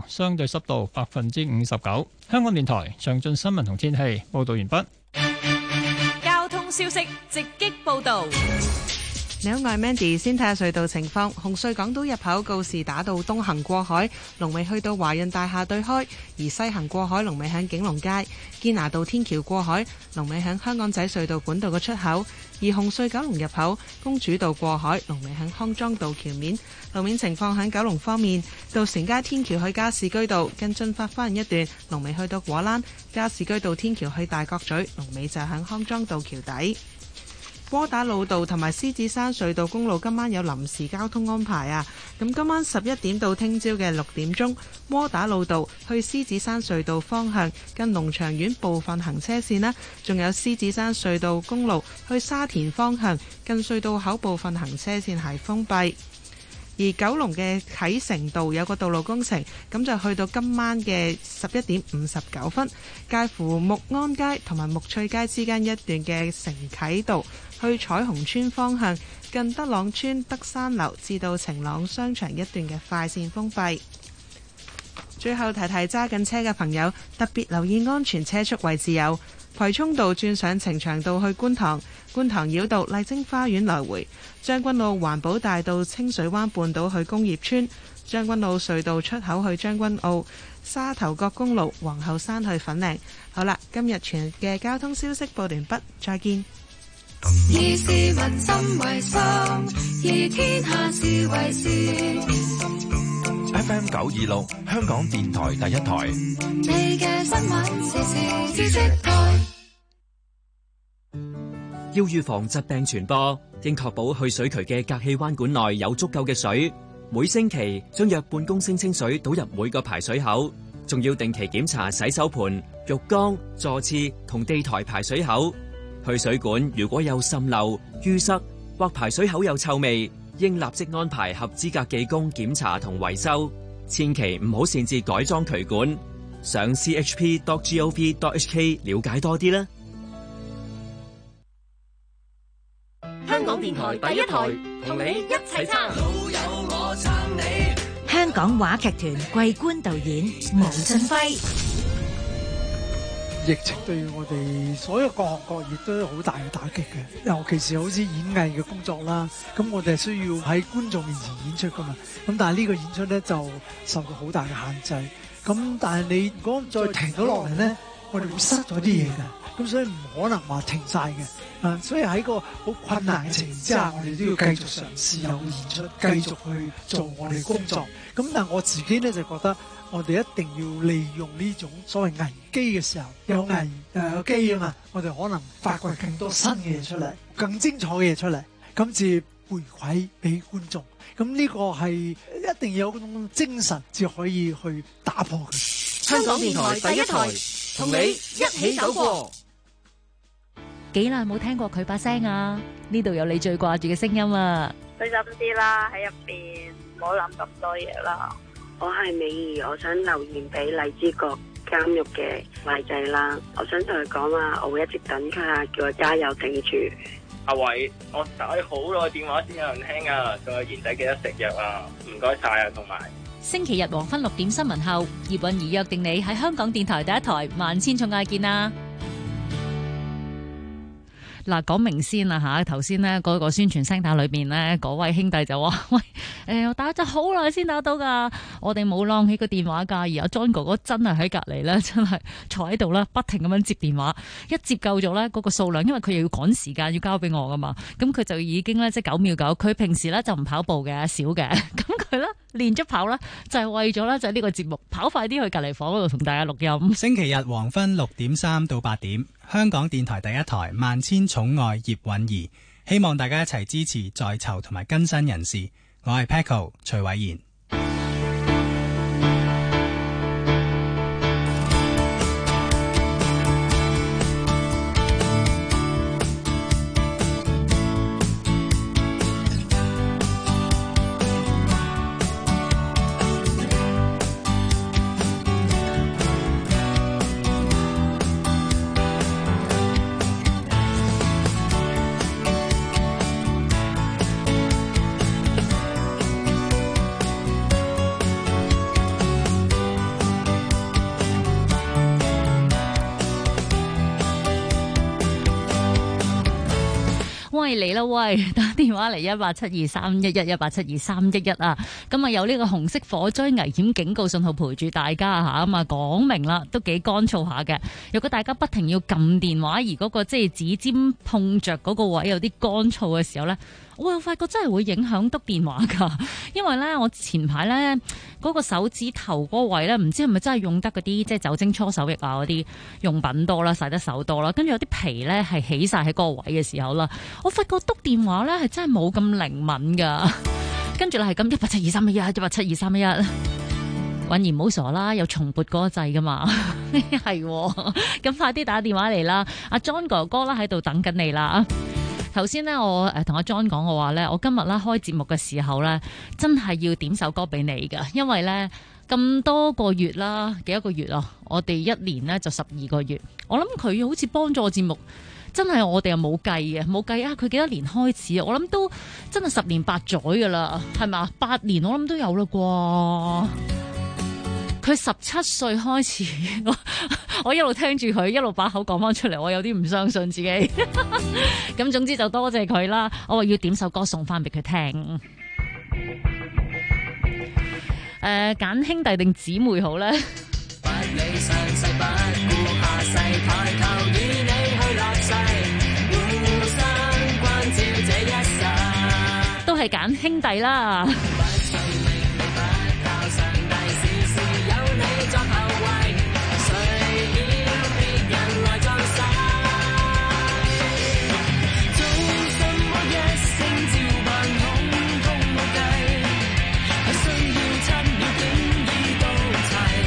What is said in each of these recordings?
度，相對濕度59%。香港電台詳盡新聞同天氣報導完畢。 交通消息直擊報導。 你好，我係 Mandy， 先睇下隧道情況。紅隧港島入口告士打道東行過海，龍尾去到華潤大廈對開；而西行過海，龍尾響景隆街。堅拿道天橋過海，龍尾響香港仔隧道管道嘅出口。而紅隧九龍入口公主道過海，龍尾響康莊道橋面。路面情況響九龍方面，渡船街天橋去加士居道跟進發翻一段，龍尾去到果欄；加士居道天橋去大角咀，龍尾就響康莊道橋底。窩打老道同埋獅子山隧道公路今晚有臨時交通安排啊！咁今晚11點到聽朝嘅6點鐘，窩打老道去獅子山隧道方向近農場苑部分行車線啦，仲有獅子山隧道公路去沙田方向近隧道口部分行車線係封閉。而九龍嘅啟成道有個道路工程，咁就去到今晚嘅11點59分，介乎木安街同埋木翠街之間一段嘅承啟道去彩虹村方向近德朗村德山樓至到晴朗商場一段嘅快線封閉。最後提提揸緊車嘅朋友，特別留意安全車速位置有葵涌道轉上呈祥道去觀塘、觀塘繞道麗晶花園來回、將軍澳環保大道清水灣半島去工業村、將軍澳隧道出口去將軍澳、沙頭角公路皇后山去粉嶺。好啦，今日全日嘅交通消息報完畢，再見。 以市民心為心，以天下事為事。 FM 926香港電台第一台。 你嘅新聞時事知識台。 要預防疾病傳播，應確保去水渠嘅隔氣彎管內有足夠嘅水。每星期將約半公升清水倒入每個排水口，仲要定期檢查洗手盆、浴缸、座廁同地台排水口。去水管如果有滲漏、淤塞或排水口有臭味，應立即安排合資格技工檢查同維修。千祈唔好擅自改裝渠管。上 chp.gov.hk 了解多啲啦。 香港電台第一台，同你一齊撐。 老友我撐你。 香港話劇團桂冠導演毛俊輝。 疫情對我哋所有各行各業都有好大嘅打擊嘅，尤其是好似演藝嘅工作啦。咁我哋係需要喺觀眾面前演出噶嘛。咁但係呢個演出咧就受到好大嘅限制。咁但係你如果再停咗落嚟咧，我哋會失咗啲嘢嘅。咁所以唔可能話停晒嘅。所以喺個好困難嘅情形之下，我哋都要繼續嘗試有演出，繼續去做我哋工作。咁但係我自己咧就覺得，我哋一定要利用呢種所謂危機嘅時候，有危有機啊嘛，我哋可能發掘更多新嘅嘢出嚟，更精彩嘅嘢出嚟，咁至回饋俾觀眾。咁呢個係一定要有嗰種精神，至可以去打破佢。 香港電台第一台，同你一起走過。 幾耐冇聽過佢把聲啊？呢度有你最掛住嘅聲音啊！ 小心啲啦，喺入邊唔好諗咁多嘢啦。 我係美儀，我想留言俾荔枝角監獄嘅壞仔啦。我想同佢講話，我會一直等佢啊，叫佢加油頂住。 阿偉，我打咗好耐電話先有人聽啊，仲有賢仔記得食藥啊，唔該晒啊，同埋星期日黃昏6點新聞後，葉韻儀約定你喺香港電台第一台萬千寵愛見啊！嗱，講明先啦嚇，頭先咧嗰個宣傳聲帶裏邊咧，嗰位兄弟就話：喂，我打咗好耐先打到㗎，我哋冇晾起個電話㗎。而阿 John 哥哥真係喺隔離咧，真係坐喺度啦，不停咁樣接電話，一接夠咗咧嗰個數量，因為佢又要趕時間要交俾我㗎嘛，咁佢就已經咧即係9秒9。佢平時咧就唔跑步嘅，少嘅，咁佢咧練咗跑啦，就係為咗咧就係呢個節目跑快啲去隔離房嗰度同大家錄音。 星期日黃昏6點3到8點。香港電台第一台萬千寵愛葉韻儀，希望大家一齊支持在囚同埋更新人士。我係 Paco 徐偉賢。 喂嚟啦喂，打電話嚟1872311 1872311啊！咁啊有呢個紅色火災危險警告信號陪住大家吓，咁啊講明啦，都幾乾燥下嘅。如果大家不停要撳電話，而嗰個即係指尖碰着嗰個位有啲乾燥嘅時候咧，我又發覺真係會影響篤電話噶。因為咧我前排咧嗰個手指頭嗰個位咧，唔知係咪真係用得嗰啲即係酒精搓手液啊嗰啲用品多啦，洗得手多啦，跟住有啲皮咧係起晒喺嗰個位嘅時候啦，我發覺篤電話咧係真係冇咁靈敏噶。跟住咧係咁1872311 1872311，允兒唔好傻啦，有重撥嗰個掣噶嘛，係咁快啲打電話嚟啦！阿 John 哥哥啦喺度等緊你啦。頭先呢，我同阿 John 講嘅話呢，我今日咧開節目嘅時候呢，真係要點首歌俾你噶，因為呢，咁多個月啦，幾多個月啊？我哋一年呢就12個月，我諗佢好似幫助我節目。真係我哋又冇計嘅，冇計啊！佢幾多年開始啊？我諗都真係10年8載噶啦，係咪？8年我諗都有啦啩。佢17歲開始，我一路聽住佢，一路把口講翻出嚟，我有啲唔相信自己。咁總之就多謝佢啦。我話要點首歌送翻俾佢聽。揀兄弟定姊妹好咧？不理上世不顧下世，抬頭與你去立世，互相關照這一世，都係揀兄弟啦。不信命理不靠上帝，事事有你作後衛，誰要別人來壯世？做什麼一聲召喚，統統冇計，不需要7秒竟已到齊。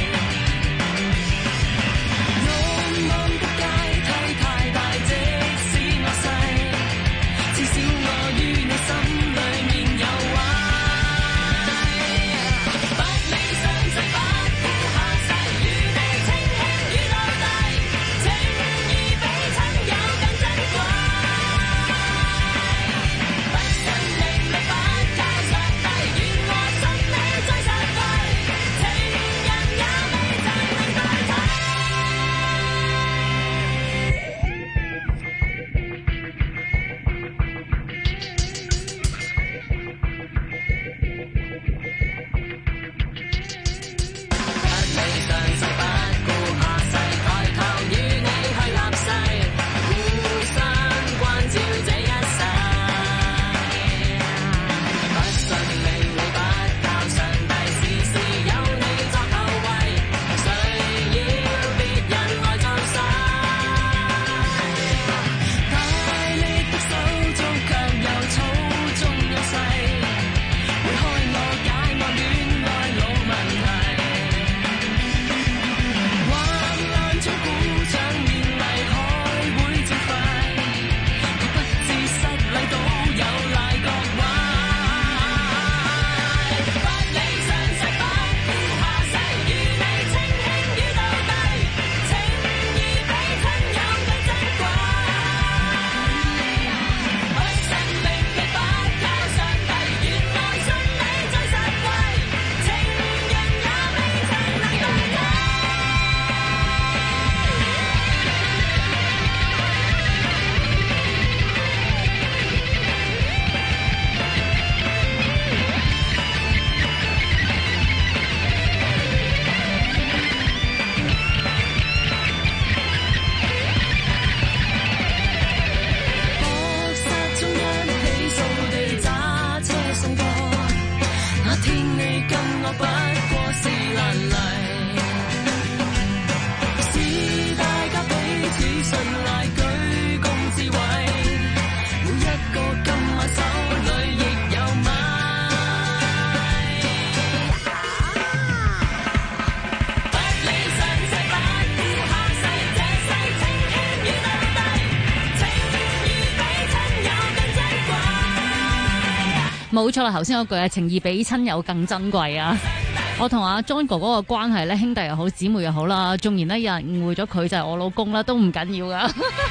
冇錯啦，頭先嗰句係情義比親友更珍貴啊！我同阿 John 哥哥個關係咧，兄弟又好，姊妹又好啦，縱然咧有人誤會咗佢就係我老公啦，都唔緊要噶。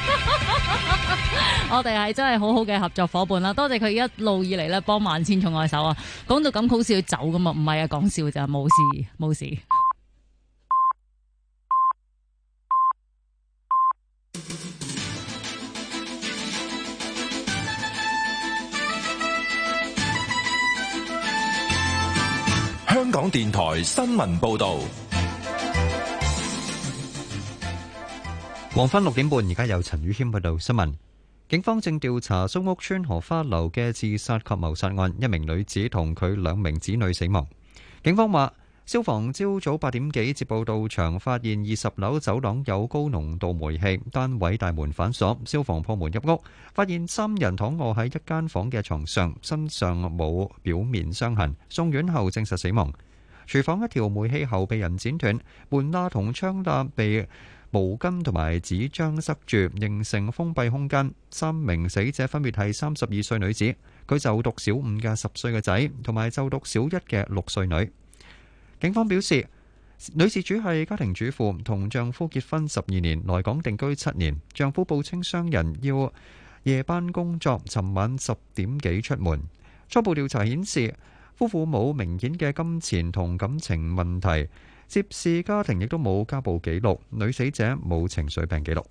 我哋係真係好好嘅合作伙伴啦，多謝佢一路以嚟咧幫萬千寵愛手啊！講到咁好似要走噶嘛，唔係啊，講笑咋，冇事冇事。 港電台新聞報道。 黃昏6點半，而家有陳宇謙報道新聞。警方正調查蘇屋邨荷花樓嘅自殺及謀殺案，一名女子同佢2名子女死亡。警方話，消防朝早8點幾接報到場，發現20樓走廊有高濃度煤氣，單位大門反鎖，消防破門入屋，發現3人躺臥喺一間房嘅床上，身上冇表面傷痕，送院後證實死亡。廚房一條煤氣喉被人剪斷，門罅同窗罅被毛巾同埋紙張塞住，形成封閉空間。3名死者分別係32歲女子，佢就讀小5嘅10歲嘅仔，同埋就讀小1嘅6歲女。警方表示，女事主係家庭主婦，同丈夫結婚12年，來港定居7年。丈夫報稱傷人要夜班工作，尋晚10點幾出門。初步調查顯示，夫婦冇明顯嘅金錢同感情問題，涉事家庭亦都冇家暴記錄，女死者冇情緒病記錄。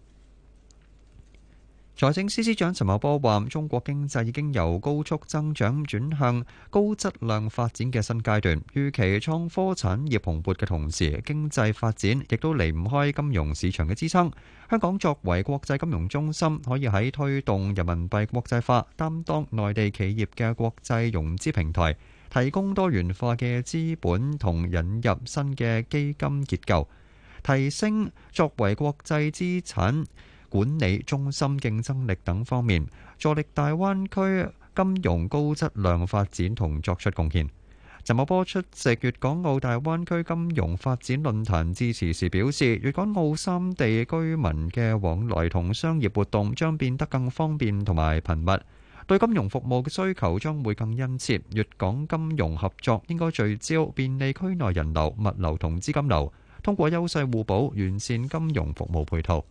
財政司司長陳茂波話，中國經濟已經由高速增長轉向高質量發展嘅新階段，預期創科產業蓬勃嘅同時，經濟發展亦都離唔開金融市場嘅支撐。香港作為國際金融中心，可以喺推動人民幣國際化、擔當內地企業嘅國際融資平台、提供多元化嘅資本同引入新嘅基金結構，提升作為國際資產管理中心競爭力等方面，助力大灣區金融高質量發展同作出貢獻。陳茂波出席粵港澳大灣區金融發展論壇致辭時表示，粵港澳3地居民嘅往來同商業活動將變得更方便同埋頻密，對金融服務嘅需求將會更殷切。粵港金融合作應該聚焦便利區內人流、物流同資金流，通過優勢互補，完善金融服務配套。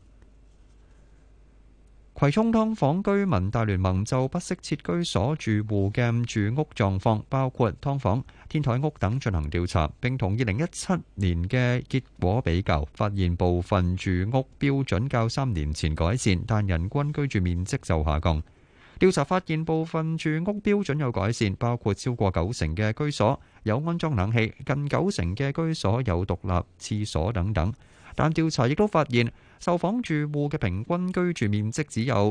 葵涌劏房居民大聯盟就不適切居所住戶嘅住屋狀況，包括劏房、天台屋等進行調查，並同2017年嘅結果比較，發現部分住屋標準較3年前改善，但人均居住面積就下降。調查發現部分住屋標準有改善，包括超過90%嘅居所有安裝冷氣，近90%嘅居所有獨立廁所等等。但調查亦都發現，受訪住戶嘅平均居住面積只有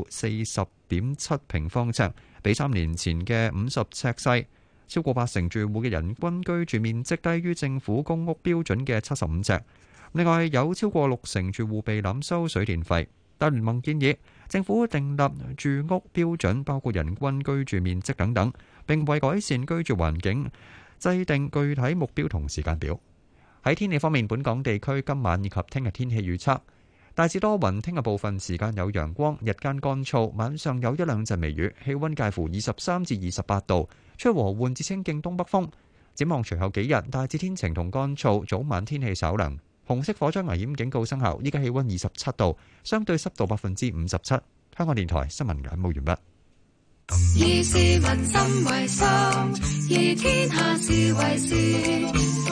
40.7 平方尺，比3年前嘅50尺細。超過80%住戶嘅人均居住面積低於政府公屋標準嘅75尺。另外，有超過60%住戶被濫收水電費。大聯盟建議政府訂立住屋標準，包括人均居住面積等等，並為改善居住環境制定具體目標同時間表。喺天氣方面，本港地區今晚以及聽日天氣預測大致多雲，聽日部分時間有陽光，日間乾燥，晚上有1-2陣微雨，氣溫介乎23至28度，吹和緩至清勁東北風。展望隨後幾日，大致天晴同乾燥，早晚天氣稍涼。紅色火災危險警告生效，依家氣溫27度，相對濕度57%。香港電台新聞簡報完畢。 以市民心為心，以天下事為事。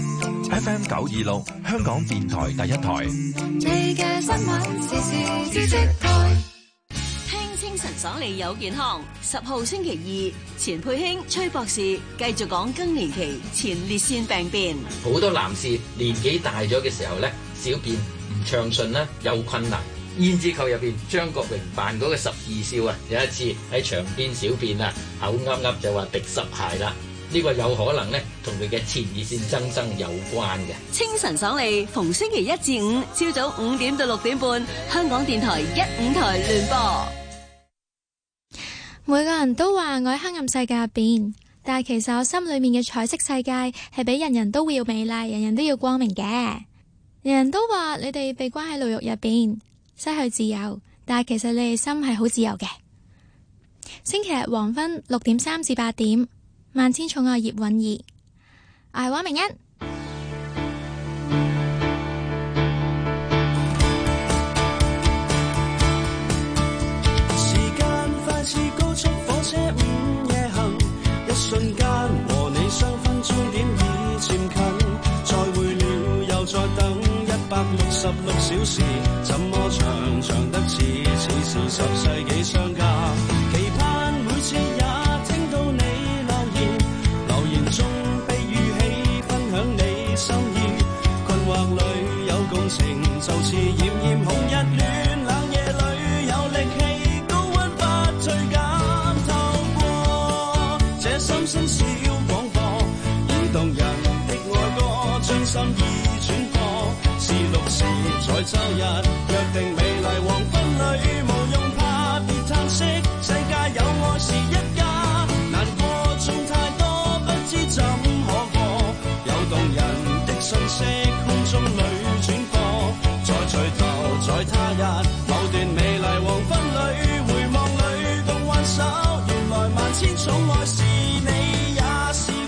FM 926，香港電台第一台。 你嘅新聞時事知識台。 聽清晨爽利有健康。10號星期2，錢佩卿、崔博士繼續講更年期前列腺病變。 好多男士年紀大咗嘅時候咧，小便唔暢順啦，有困難。胭脂扣入邊，張國榮扮嗰個12少啊，有一次喺牆邊小便啊，口噏噏就話滴濕鞋啦。呢個有可能咧，同佢嘅前列腺增生有關嘅。 清晨爽利，逢星期1至5，朝早5點到6點半，香港電台15台聯播。 每個人都話我喺黑暗世界入邊，但係其實我心裏面嘅彩色世界係俾人人都要美麗，人人都要光明嘅。人人都話你哋被關喺牢獄入邊，失去自由，但係其實你哋心係好自由嘅。星期日黃昏6點3至8點，萬千寵愛葉韻儀，我係汪明欣。 時間快似高速火車午夜行，一瞬間和你相分終點已漸近，再會了又再等166小時，怎麼長長得似是10世紀相隔，期盼每次也聽到你留言中被語氣分享裡有共情，就似炎炎紅日暖冷夜裡有力氣高溫不退減，透過這心聲小廣播，移動人的愛歌，將心意轉播，是6時在週日約定美麗黃昏裡，無用怕別嘆息，世界有愛是一家，難過總太多不知怎可過，有動人的訊息空中裏轉播，再聚頭在他日某段美麗黃昏裏，回望裏共挽手，原來萬千寵愛是你也是我。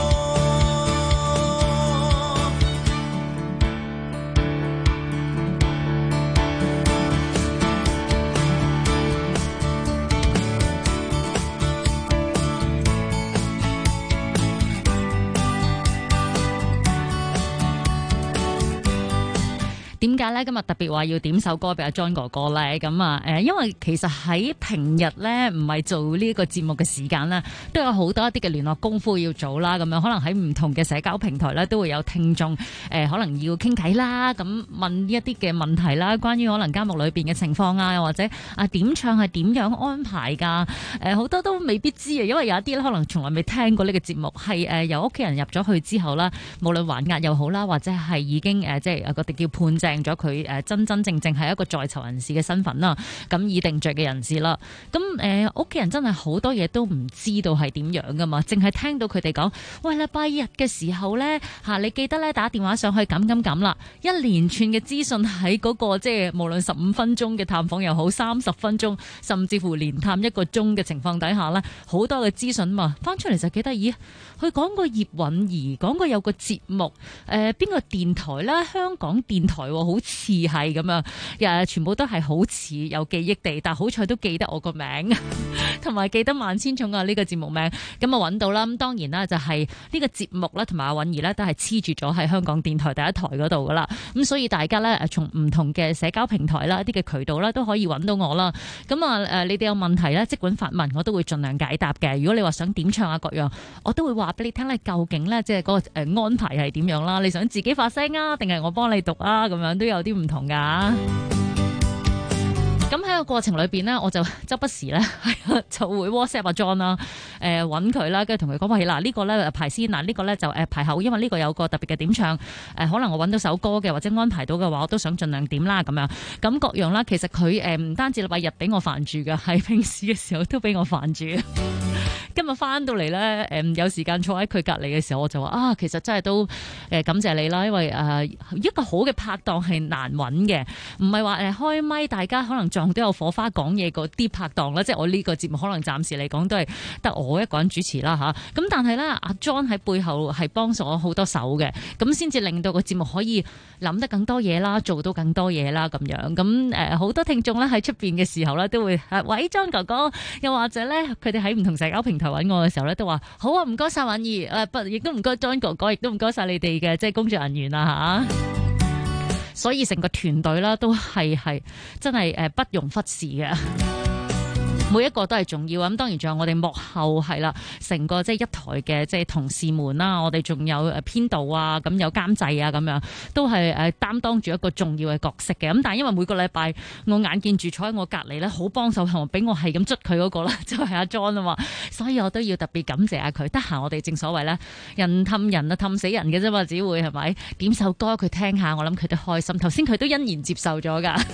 點解咧？今日特別話要點首歌俾阿 John 哥哥咧？咁啊，因為其實喺平日咧，唔係做呢個節目嘅時間咧，都有好多一啲嘅聯絡功夫要做啦。咁樣可能喺唔同嘅社交平台咧，都會有聽眾可能要傾偈啦，咁問一啲嘅問題啦，關於可能監獄裏邊嘅情況啊，又或者啊點唱係點樣安排㗎？好多都未必知啊，因為有一啲咧可能從來未聽過呢個節目，係由屋企人入咗去之後啦，無論還押又好啦，或者係已經即係嗰啲叫判正咗佢真真正正係一個在囚人士嘅身份啦，咁已定罪嘅人士啦。咁屋企人真係好多嘢都唔知道係點樣噶嘛，淨係聽到佢哋講，喂，禮拜日嘅時候咧你記得咧打電話上去咁啦，一連串嘅資訊喺嗰個即係無論15分鐘嘅探訪又好，30分鐘甚至乎連探1個鐘嘅情況底下咧，好多嘅資訊嘛，翻出嚟就幾得意。佢講過葉韻儀，講過有個節目，邊個電台啦？香港電台好似係咁樣，全部都係好似有記憶地，但好彩都記得我個名，同埋記得萬千寵愛呢個節目名，咁啊揾到啦。咁當然啦，就係呢個節目啦，同埋阿韻儀咧都係黐住咗喺香港電台第一台嗰度噶啦。咁所以大家咧從唔同嘅社交平台啦、一啲嘅渠道啦都可以揾到我啦。咁啊你哋有問題咧，即管發問，我都會盡量解答嘅。如果你話想點唱啊各樣，我都會話俾你聽咧，究竟咧即係嗰個安排係點樣啦？你想自己發聲啊，定係我幫你讀啊？咁樣都有啲唔同噶。咁喺個過程裏邊呢，我就周不時咧就會 WhatsApp 阿 John 啦，揾佢啦，跟住同佢講話，嗱呢個咧排先，嗱呢個咧就排後，因為呢個有個特別嘅點唱，可能我揾到首歌嘅或者安排到嘅話，我都想盡量點啦咁樣。咁各樣啦，其實佢唔單止禮拜日俾我煩住嘅，喺平時嘅時候都俾我煩住。今日翻到嚟咧，有時間坐喺佢隔離嘅時候，我就話其實真係都感謝你啦，因為一個好嘅拍檔係難揾嘅，唔係話開咪大家可能撞都有火花講嘢嗰啲拍檔啦，即係我呢個節目可能暫時嚟講都係得我一個人主持啦吓。咁但係咧，阿 John 喺背後係幫咗我好多手嘅，咁先至令到個節目可以諗得更多嘢啦，做到更多嘢啦咁樣。咁好多聽眾咧喺出邊嘅時候咧都會喂 John 哥哥，又或者咧佢哋喺唔同社交平台揾我嘅時候咧，都話好啊，唔該晒韻儀，亦都唔該 John 哥哥，亦都唔該晒你哋嘅即係工作人員啊吓。所以成個團隊啦，都係真係不容忽視嘅。每一個都係重要，咁當然仲有我哋幕後係啦，成個即係一台嘅即係同事們啦，我哋仲有編導啊，咁有監製啊，咁樣都係擔當住一個重要嘅角色嘅。咁但係因為每個禮拜我眼見住坐喺我隔離咧，好幫手同俾我係咁捽佢嗰個啦，就係阿 John 啊嘛，所以我都要特別感謝下佢。得閒我哋正所謂咧，人氹人啊氹死人嘅啫嘛，只會係咪點首歌佢聽下，我諗佢都開心。頭先佢都欣然接受咗㗎。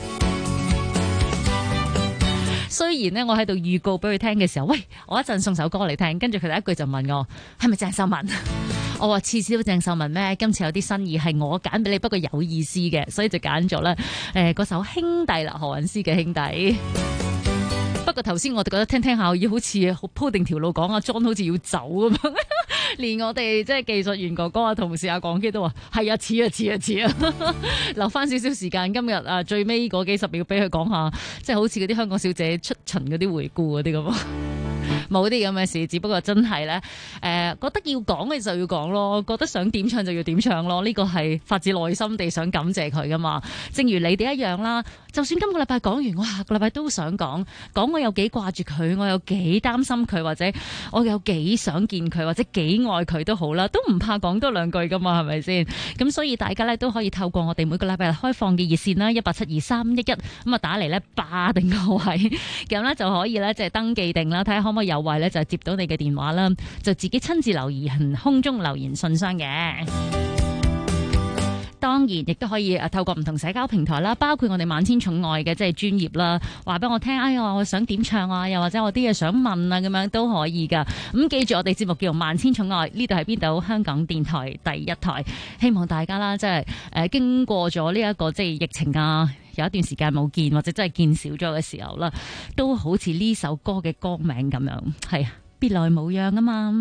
雖然呢，我喺度預告俾佢聽嘅時候，喂，我一陣送首歌嚟聽，跟住佢第一句就問我係咪鄭秀文？我話次次都鄭秀文咩？今次有啲新意，係我揀俾你，不過有意思嘅，所以就揀咗咧嗰首兄弟啦，何韻詩嘅兄弟。不過頭先我哋覺得聽下，好似鋪定條路講阿 John 好似要走咁樣，連我哋即係技術員哥哥啊、同事啊、講機都話係啊，似啊，留翻少少時間，今日最尾嗰幾十秒俾佢講下，即係好似嗰啲香港小姐出巡嗰啲回顧嗰啲咁。 冇啲咁嘅事，只不過真係咧覺得要講嘅就要講咯，覺得想點唱就要點唱咯，呢個係發自內心地想感謝佢噶嘛。正如你哋一樣啦，就算今個禮拜講完，我下個禮拜都想講我有幾掛住佢，我有幾擔心佢，或者我有幾想見佢，或者幾愛佢都好啦，都唔怕講多兩句噶嘛，係咪先？咁所以大家咧都可以透過我哋每個禮拜日開放嘅熱線啦，1872311咁啊打嚟咧霸定個位，咁咧就可以咧即係登記定啦，睇下可唔可以有位咧就接到你嘅電話啦，就自己親自留言空中留言信箱嘅。當然亦都可以透過唔同社交平台啦，包括我哋萬千寵愛嘅即係專頁啦，話俾我聽，哎呀我想點唱啊，又或者我啲嘢想問啊，咁樣都可以噶。咁記住我哋節目叫做萬千寵愛，呢度係邊度？香港電台第一台。希望大家啦，即係經過咗呢一個即係疫情啊，有一段時間冇見或者真係見少咗嘅時候啦，都好似呢首歌嘅歌名咁樣，係別來無恙啊嘛。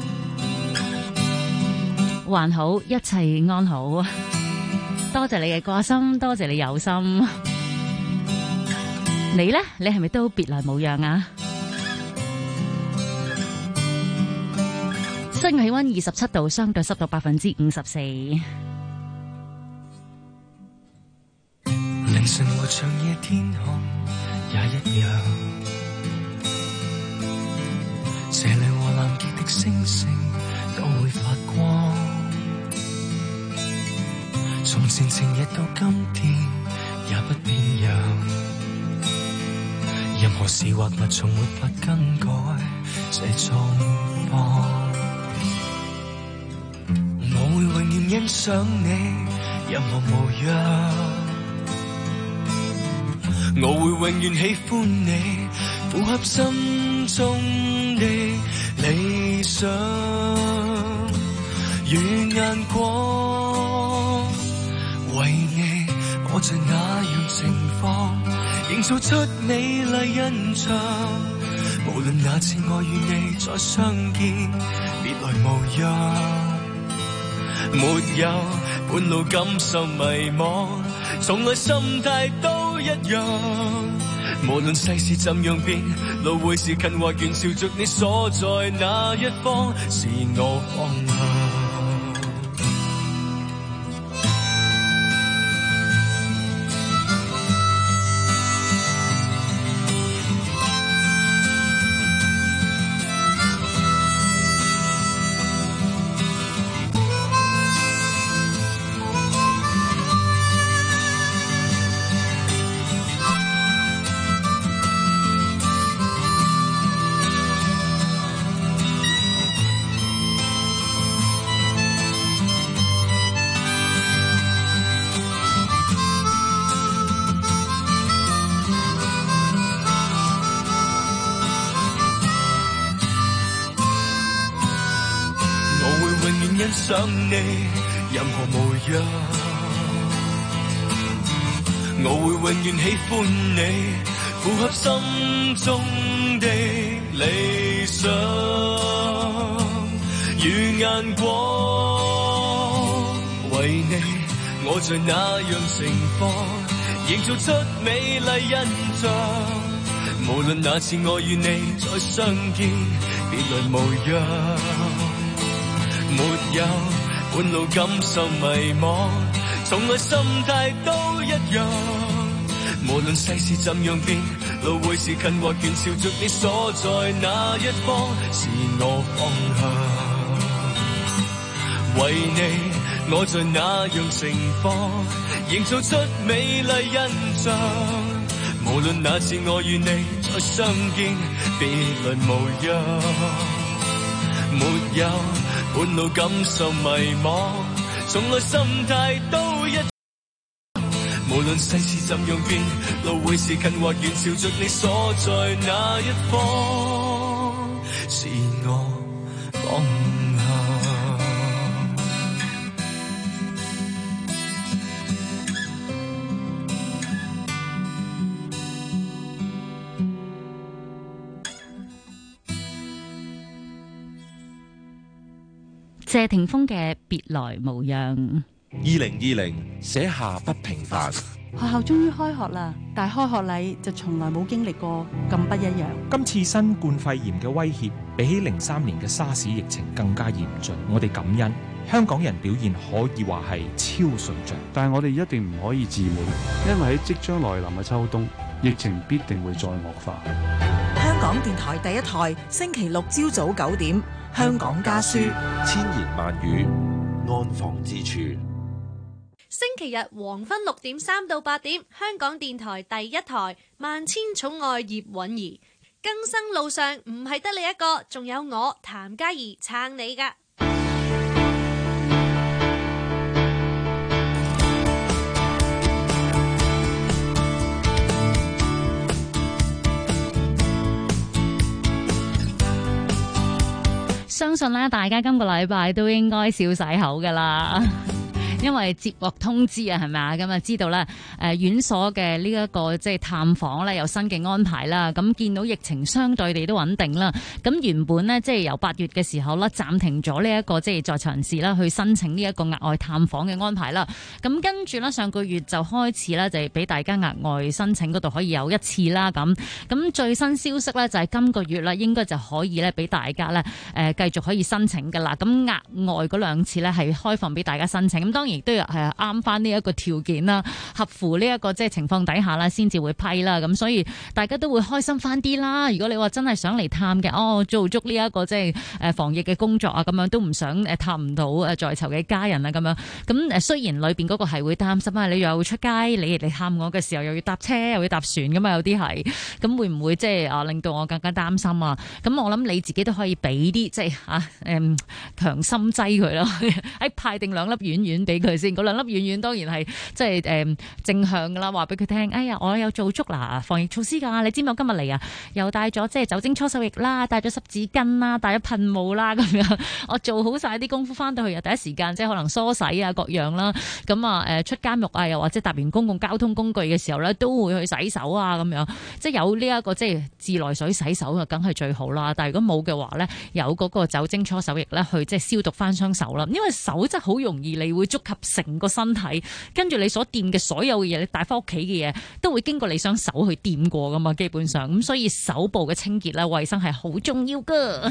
還好，一切安好。多謝你嘅掛心，多謝你有心。你呢？你係咪都別來無恙啊？室外氣溫27度，相對濕度54%。 凌晨和長夜天空也一樣，這裏和南極的星星都會發光。從前情日到今天也不變樣，任何事或物從沒法更改這狀況。我會永遠欣賞你任何模樣，我會永遠喜歡你符合心中的理想與眼光。為你，我在那樣情況，營造出美麗印象。無論那次我與你再相見，別來無恙。沒有半路感受迷茫，從來心態都一樣。無論世事怎樣變，路會是近或遠，朝着你所在那一方，是我方向。想你任何模樣，我會永遠喜歡你，符合心中的理想與眼光。為你，我在那樣情況，營造出美麗印象。無論那次我與你再相見，別來無恙。沒有半路感受迷茫，從來心態都一樣。無論世事怎樣變，路會是近或遠，朝着你所在那一方，是我方向。為你，我在那樣情況，營造出美麗印象。無論那次我與你再相見，別來無恙。沒有半路感受迷茫，從來心態都一樣。無論世事怎樣變，路會是近或遠，朝着你所在那一方，是我方向。 謝霆鋒嘅別來無恙。 2020寫下不平凡。 學校終於開學啦，但係開學禮就從來冇經歷過咁不一樣。 今次新冠肺炎嘅威脅比起03年嘅沙士疫情更加嚴峻，我哋感恩香港人表現可以話係超順暢， 但係我哋一定唔可以自滿，因為喺即將來臨嘅秋冬，疫情必定會再惡化。 香港電台第一台，星期六朝早9點，香港家書， 千言萬語，安放之處。 星期日黃昏6點3到8點，香港電台第一台，萬千寵愛葉韻儀。更生路上唔係得你一個，仲有我譚嘉儀撐你㗎。 相信咧，大家今個禮拜都應該笑晒口噶啦。因為接獲通知啊，係咪啊？咁啊，知道咧，院所嘅呢一個即係探訪咧，有新嘅安排啦。咁見到疫情相對地都穩定啦。咁原本呢，即係由8月嘅時候啦，暫停咗呢一個即係在場人士啦，去申請呢一個額外探訪嘅安排啦。咁跟住咧，上個月就開始咧，就係俾大家額外申請嗰度可以有1次啦。咁最新消息咧，就係今個月啦，應該就可以咧俾大家咧繼續可以申請噶啦。咁額外嗰2次咧係開放俾大家申請。咁當然亦都要係啱翻呢一個條件啦，合乎呢一個即係情況底下啦，先至會批啦。咁所以大家都會開心翻啲啦。如果你話真係想嚟探嘅，做足呢一個即係防疫嘅工作啊，咁樣都唔想探唔到在囚嘅家人啊，咁樣。咁雖然裏邊嗰個係會擔心啊，你又要出街，你嚟探我嘅時候又要搭車又要搭船噶嘛，有啲係。咁會唔會即係令到我更加擔心啊？咁我諗你自己都可以俾啲即係強心劑佢咯，派定2粒丸丸俾佢先，嗰2粒丸丸當然係即係正向噶啦，話俾佢聽。哎呀，我有做足啦防疫措施噶，你知唔知我今日嚟啊？又帶咗即係酒精搓手液啦，帶咗濕紙巾啦，帶咗噴霧啦，咁樣我做好晒啲功夫，翻到去又第一時間即係可能梳洗啊各樣啦。咁啊出監獄啊，又或者搭完公共交通工具嘅時候咧，都會去洗手啊，咁樣即係有呢一個即係自來水洗手啊，梗係最好啦。但係如果冇嘅話咧，有嗰個酒精搓手液咧，去即係消毒翻雙手啦，因為手真係好容易你會觸及成個身體，跟住你所掂嘅所有嘅嘢，你帶翻屋企嘅嘢，都會經過你雙手去掂過噶嘛，基本上咁，所以手部嘅清潔咧、衛生係好重要噶。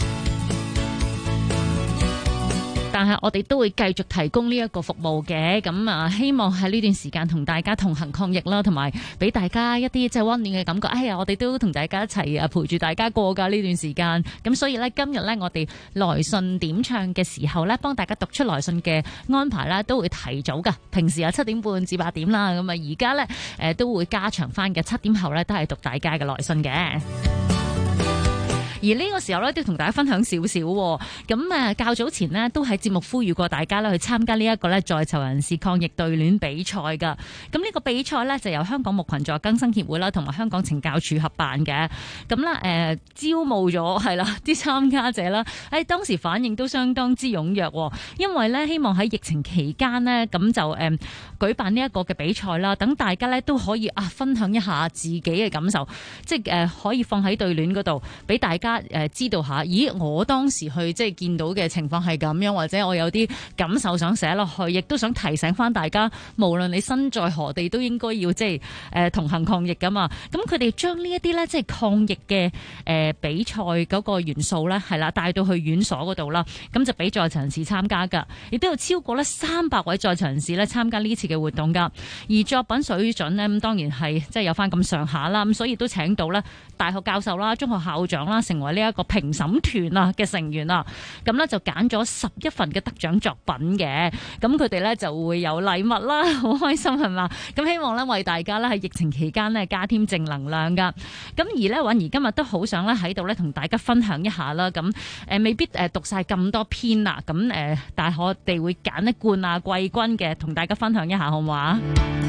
但係我哋都會繼續提供呢一個服務嘅，咁啊希望喺呢段時間同大家同行抗疫啦，同埋俾大家一啲即係溫暖嘅感覺。哎呀，我哋都同大家一齊陪住大家過噶呢段時間。咁所以呢，今日呢，我哋來信點唱嘅時候呢，幫大家讀出來信嘅安排呢，都會提早噶。平時7點半至8點啦，咁啊而家呢，都會加長翻嘅，7點後呢，都係讀大家嘅來信嘅。而呢個時候咧，都同大家分享少少。咁較早前呢，都喺節目呼籲過大家咧去參加呢一個咧在囚人士抗疫對聯比賽㗎。咁呢個比賽咧就由香港牧群助更生協會啦，同埋香港懲教署合辦嘅。咁啦招募咗係啦啲參加者啦，當時反應都相當之踴躍，因為咧希望喺疫情期間呢，咁就舉辦呢一個嘅比賽啦，等大家咧都可以分享一下自己嘅感受，即係可以放喺對聯嗰度俾大家。知道下，咦？我當時去即係見到嘅情況係咁樣，或者我有啲感受想寫落去，亦都想提醒翻大家，無論你身在何地，都應該要即係同行抗疫噶嘛。咁佢哋將呢一啲咧，即係抗疫嘅比賽嗰個元素咧，係啦，帶到去院所嗰度啦，咁就俾在囚人士參加噶，亦都有超過咧300位在囚人士咧參加呢次嘅活動噶。而作品水準呢，咁當然係即係有翻咁上下啦，咁所以都請到咧大學教授啦、中學校長啦，成為呢一個評審團啊嘅成員啊，咁咧就揀咗11份嘅得獎作品嘅，咁佢哋咧就會有禮物啦，好開心係嘛？咁希望咧為大家咧喺疫情期間咧加添正能量噶。咁而咧韻儀今日都好想咧喺度咧同大家分享一下啦，咁未必讀晒咁多篇啦，咁但係我哋會揀一冠啊季軍嘅同大家分享一下，好唔好啊？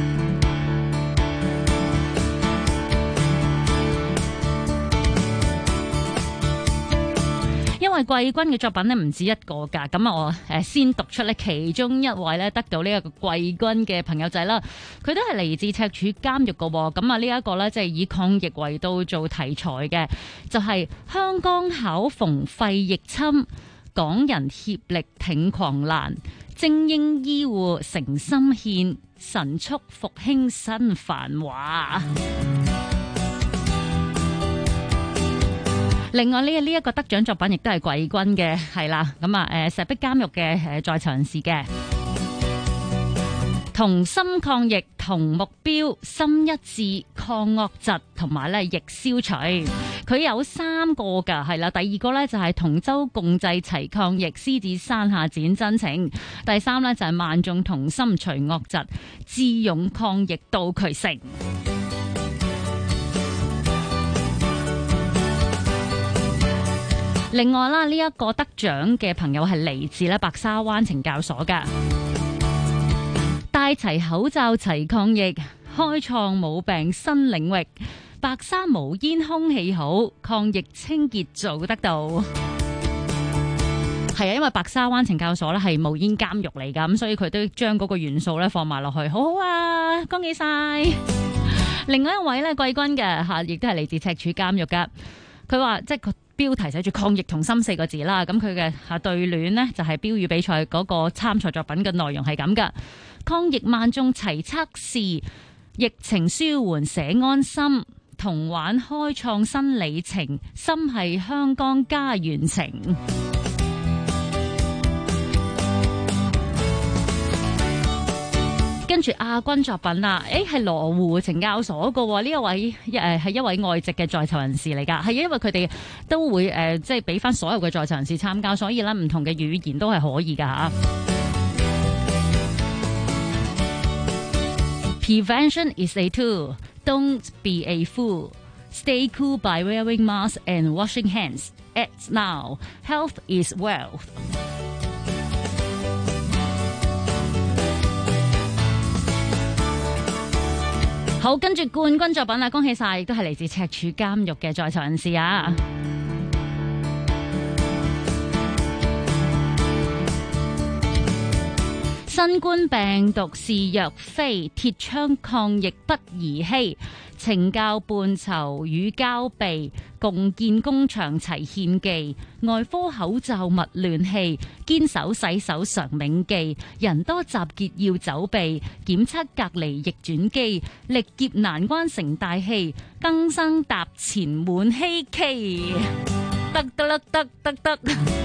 因為季軍嘅作品呢唔止一個㗎，咁啊我先讀出呢其中一位呢得到呢一個季軍嘅朋友仔啦，佢都係嚟自赤柱監獄㗎喎，咁啊呢一個呢，即係以抗疫為到做題材嘅，就係香港巧逢肺疫侵， 港人協力挺狂瀾，精英醫護誠心獻，神速復興新繁華。另外呢一個得獎作品亦都係季軍嘅，係啦，咁啊石壁監獄嘅在囚人士嘅。同心抗疫，同目標，心一致，抗惡疾，同埋咧疫消除。佢有3個㗎，係啦。第2個咧就係同舟共濟齊抗疫，獅子山下展真情。第3咧就係萬眾同心除惡疾，智勇抗疫到渠成。另外啦，呢一個得獎嘅朋友係嚟自咧白沙灣懲教所㗎。戴齊口罩齊抗疫，開創冇病新領域。白沙無煙空氣好，抗疫清潔做得到。係啊，因為白沙灣懲教所咧係無煙監獄嚟㗎，咁所以佢都將嗰個元素咧放埋落去，好好啊，恭喜晒！另外一位咧季軍嘅嚇，亦都係嚟自赤柱監獄㗎。佢話即係個標題寫住抗疫同心4個字啦，咁佢嘅對聯呢，就係標語比賽嗰個參賽作品嘅內容係咁㗎。抗疫萬眾齊測試，疫情舒緩社安心，同玩開創新里程，心係香港家園情。跟住亞軍作品啦，係羅湖懲教所嘅呢一位係一位外籍嘅在囚人士嚟㗎，係因為佢哋都會即係俾翻所有嘅在囚人士參加，所以咧唔同嘅語言都係可以㗎嚇。Prevention is a tool. Don't be a fool. Stay cool by wearing masks and washing hands. Act now. Health is wealth. 好，跟住冠軍作品啦，恭喜晒，亦都係嚟自赤柱監獄嘅在囚人士啊！新冠病毒是若飛，鐵槍抗疫不兒戲。懲教伴囚與交臂，共建工場齊獻技。外科口罩勿亂棄，堅守洗手常銘記。人多集結要走避，檢測隔離逆轉機。力劫難關成大器，更生踏前滿希冀。得。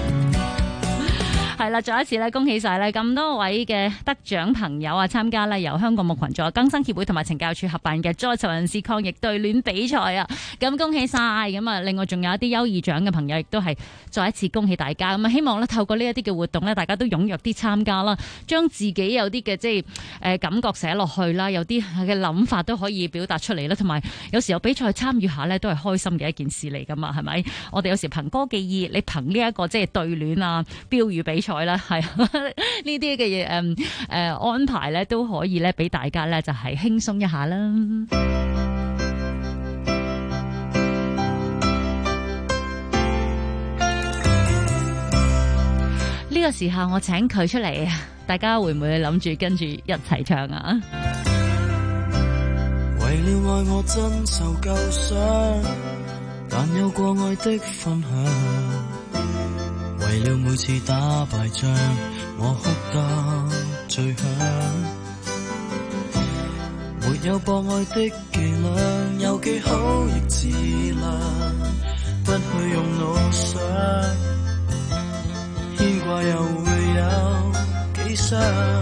係啦，再一次咧，恭喜晒咧咁多位嘅得獎朋友啊！參加咧由香港牧群組更生協會同埋懲教署合辦嘅在囚人士抗疫對聯比賽啊！咁恭喜晒！咁啊，另外仲有一啲優異獎嘅朋友，亦都係再一次恭喜大家。咁啊，希望咧透過呢一啲嘅活動咧，大家都踴躍啲參加啦，將自己有啲嘅即係感覺寫落去啦，有啲嘅諗法都可以表達出嚟啦。同埋有時候比賽參與下咧，都係開心嘅一件事嚟噶嘛，係咪？我哋有時憑歌寄意，你憑呢一個即係對聯啊、標語比賽啦，係呢啲嘅嘢安排咧，都可以咧俾大家咧就係輕鬆一下啦。呢個時候我請佢出嚟，大家會唔會諗住跟住一齊唱啊？ 為了愛我真受救傷，但有過愛的分享。為了每次打敗仗，我哭得最響。沒有博愛的伎倆，有幾好亦自量，不去用腦想，牽掛又會有幾傷。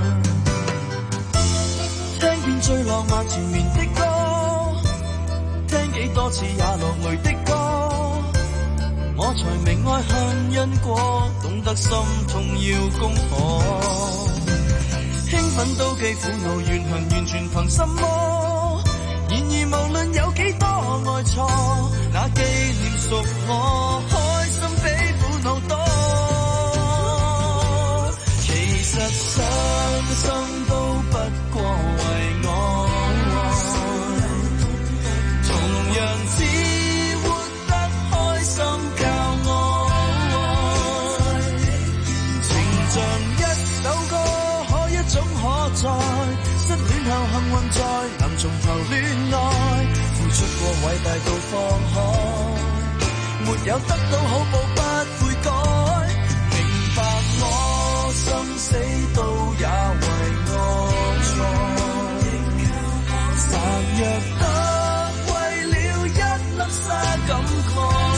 聽遍最浪漫纏綿的歌，聽幾多次也落淚的歌，我才明愛恨因果，懂得心痛要功課。興奮妒忌苦惱怨恨完全憑什麼？然而無論有幾多愛錯，那紀念屬我，開心比苦惱多。其實傷心都不過為我，同樣只失戀後幸運在，能從頭戀愛，付出過偉大到放開，沒有得到好報不會改，明死都也為我錯。殘若得為了一粒沙感慨，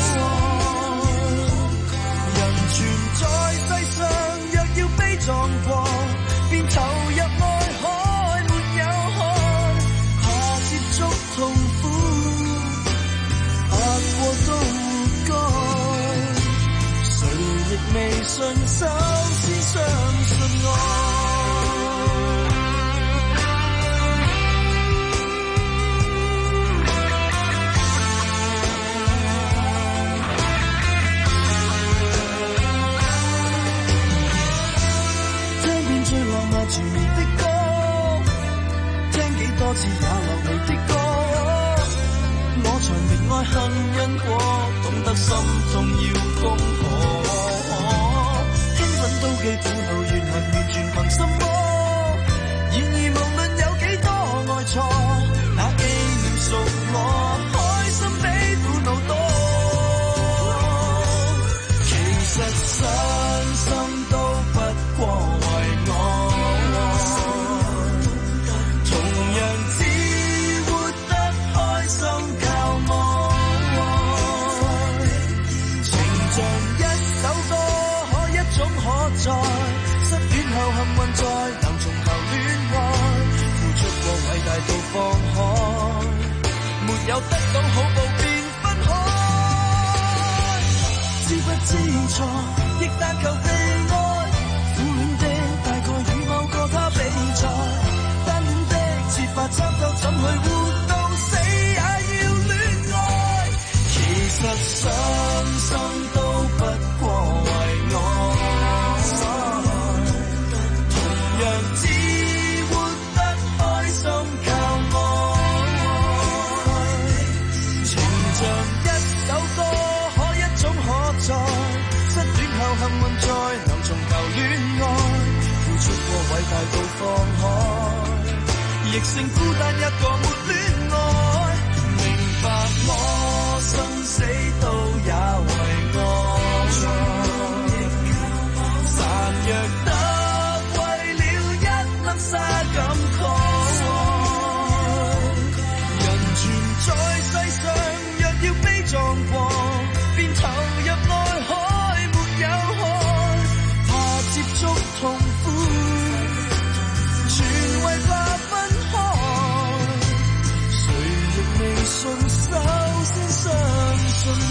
人存在世上，若要悲壯過，便投入愛海，沒有海，怕接觸痛苦，怕過都該。誰亦未信手先相信愛。最浪漫全面的歌，聽幾多次也流淚的歌，我才明愛恨因果，懂得心痛要攻破。興奮妒忌苦惱怨恨完全憑什麼？然而無論有幾多愛錯，那紀念屬我，開心比苦惱多。其實傷心都不過為我，同樣只活得開心靠愛，情像一首歌，可一種可在，失戀後幸運在，能重頭戀愛，付出過偉大到放開，沒有得到好報便分開，知不知錯，亦但求被愛。苦戀的大概與某個他比賽，單戀的設法參透，怎去活到死也要戀愛。其實傷心都不過為我，同樣只活得開心靠愛，情像一首歌，可一種可在，失戀後幸運在，能重頭戀愛，付出過偉大到放開，亦勝孤單一個沒戀愛。明白我生死都也為我錯，殘若得為了一粒沙感慨，人存在世上，若要悲壯過，便投入愛海，沒有海，怕接觸痛苦，全為怕分開。誰亦未信手先相信愛，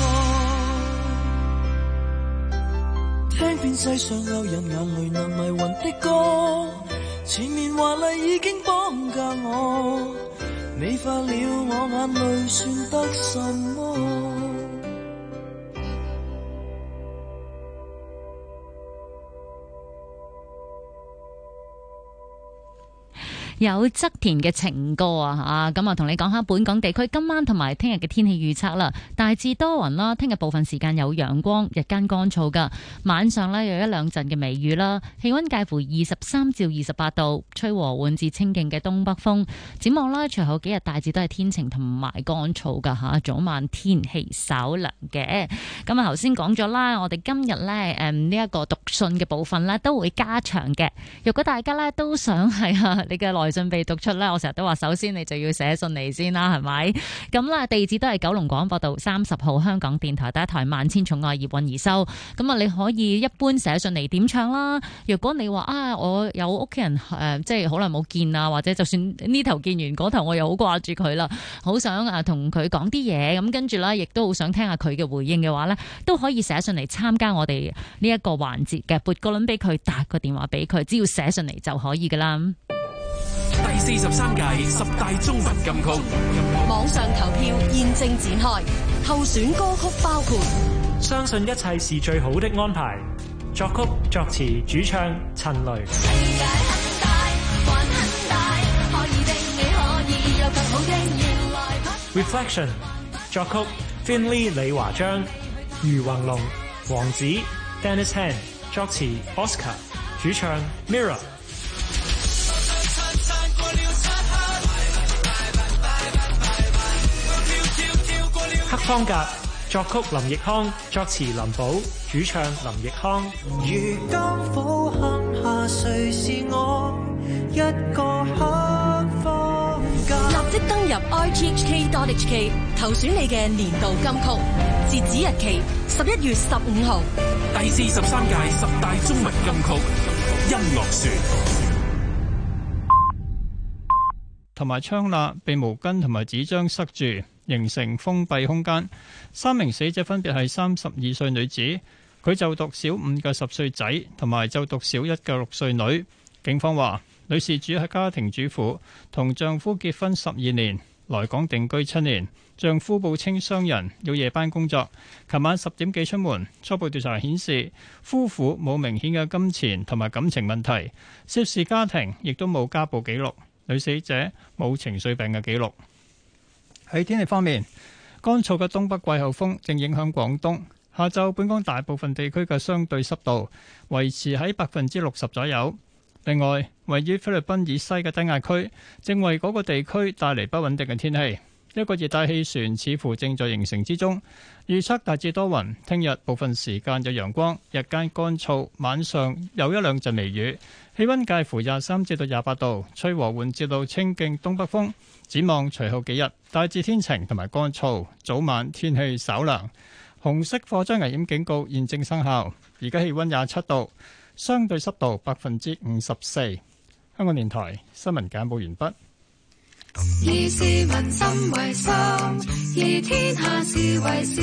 聽遍世上勾人眼淚難迷魂的歌，前面華麗已經綁架我，你化了我眼淚算得什麼？ 有側田嘅情歌啊嚇，咁啊同你講下本港地區今晚同埋聽日嘅天氣預測啦。大致多雲啦，聽日部分時間有陽光，日間乾燥噶，晚上呢有一兩陣嘅微雨啦。氣溫介乎23至28度，吹和緩至清勁嘅東北風。展望啦，隨後幾日大致都係天晴同埋乾燥噶嚇，早晚天氣稍涼嘅。咁啊頭先講咗啦，我哋今日呢呢一個讀信嘅部分呢都會加長嘅。如果大家呢都想係你嘅來信被讀出咧，我成日都話，首先你就要寫信嚟先啦，係咪？咁啦，地址都係九龍廣播道30號香港電台第一台萬千寵愛葉韻儀收。咁啊，你可以一般寫信嚟點唱啦。如果你話我有屋企人即係好耐冇見啊，或者就算呢頭見完嗰頭，我又好掛住佢啦，好想同佢講啲嘢，咁跟住咧，亦都好想聽下佢嘅回應嘅話咧，都可以寫信嚟參加我哋呢一個環節嘅，撥個輪俾佢，打個電話俾佢，只要寫信嚟就可以噶啦。 第43屆10大中文金曲網上投票現正展開，候選歌曲包括相信一切是最好的安排，作曲作詞主唱陳雷。世界很大還很大，可以的你可以有更好的原來。Reflection 作曲 Finley 李華章，余宏龍、王子 Dennis Han， 作詞 Oscar， 主唱 Mirror。黑方格作曲林奕匡，作詞林寶，主唱林奕匡。 如今苦哼下誰是我一個黑方家。 立即登入 rthk.hk 投選你嘅年度金曲，截止日期11月15號。 第43屆10大中文金曲音樂選。 同埋槍罅被毛巾同埋紙張塞住，形成封閉空間。3名死者分別係32歲女子，佢就讀小5嘅10歲仔，同埋就讀小1嘅6歲女。警方話，女事主係家庭主婦，同丈夫結婚12年，來港定居7年。丈夫報稱商人，要夜班工作。琴晚10點幾出門，初步調查顯示，夫婦冇明顯嘅金錢同埋感情問題，涉事家庭亦都冇家暴記錄。女死者冇情緒病嘅記錄。喺天氣方面，乾燥嘅東北季候風正影響廣東。下晝本港大部分地區嘅相對濕度維持喺60%左右。另外，位於菲律賓以西嘅低壓區正為嗰個地區帶嚟不穩定嘅天氣。一個熱帶氣旋似乎正在形成之中，預測大致多雲，聽日部分時間有陽光，日間乾燥，晚上有一兩陣微雨，氣溫介乎23至到28度，吹和緩至到清勁東北風。展望隨後幾日，大致天晴同埋乾燥，早晚天氣稍涼。紅色火災危險警告現正生效，而家氣溫27度，相對濕度54%。香港電台新聞簡報完畢。 以市民心為心，以天下事為事。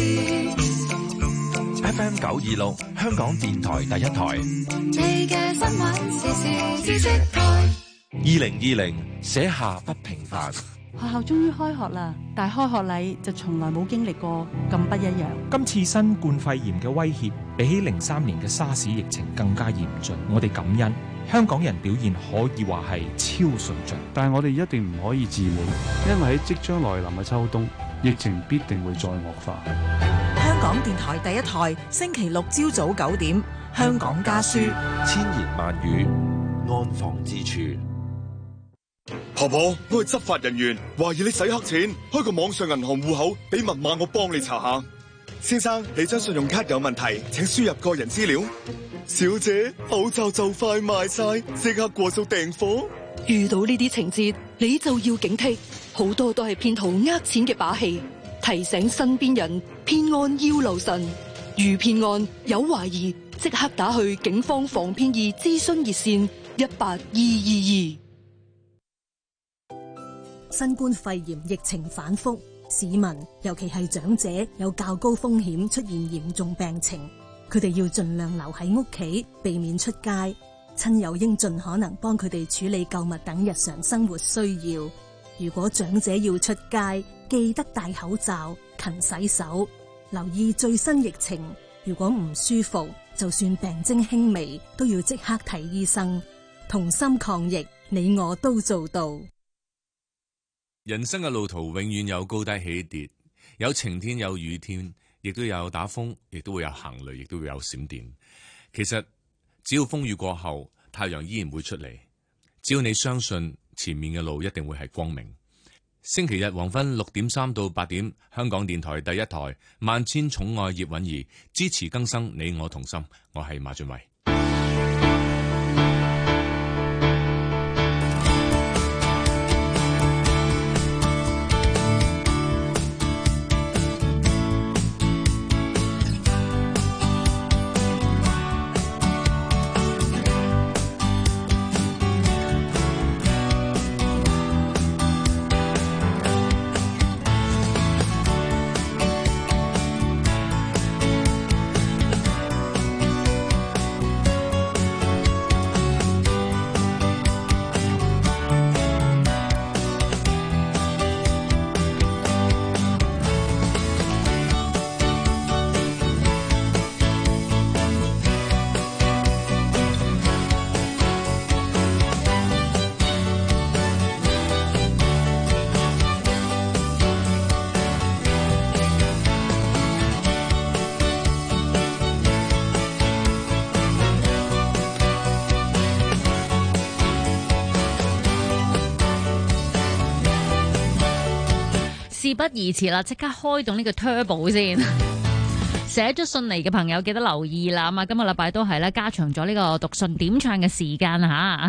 FM 926，香港電台第一台。 你嘅新聞時事知識台。 2020寫下不平凡。 學校終於開學啦，但係開學禮就從來冇經歷過咁不一樣。 今次新冠肺炎嘅威脅比起03年嘅沙士疫情更加嚴峻，我哋感恩香港人表現可以話係超水準， 但係我哋一定唔可以自滿，因為喺即將來臨嘅秋冬，疫情必定會再惡化。 香港電台第一台，星期六朝早9點，香港家書， 千言萬語，安放之處。 婆婆，我係執法人員，懷疑你洗黑錢，開個網上銀行戶口，俾密碼我幫你查下。先生，你張信用卡有問題，請輸入個人資料。小姐，口罩就快賣晒，即刻過數訂貨。 遇到呢啲情節，你就要警惕，好多都係騙徒呃錢嘅把戲。提醒身邊人，騙案要留神。遇騙案有懷疑，即刻打去警方防騙易諮詢熱線18222。 新冠肺炎疫情反覆，市民尤其係長者有較高風險出現嚴重病情，佢哋要盡量留喺屋企，避免出街。親友應盡可能幫佢哋處理購物等日常生活需要。如果長者要出街，記得戴口罩、勤洗手，留意最新疫情。如果唔舒服，就算病徵輕微，都要即刻睇醫生。同心抗疫，你我都做到。 人生嘅路途永遠有高低起跌，有晴天有雨天，亦都有打風，亦都會有行雷，亦都會有閃電。其實只要風雨過後，太陽依然會出嚟。只要你相信前面嘅路一定會係光明。星期日黃昏6點3到8點，香港電台第一台萬千寵愛葉韻儀支持更生，你我同心。我係馬俊偉。 事不宜遲啦，即刻開動呢個 turbo 先。 寫咗信嚟嘅朋友記得留意啦。咁啊，今個禮拜都係咧加長咗呢個讀信點唱嘅時間吓。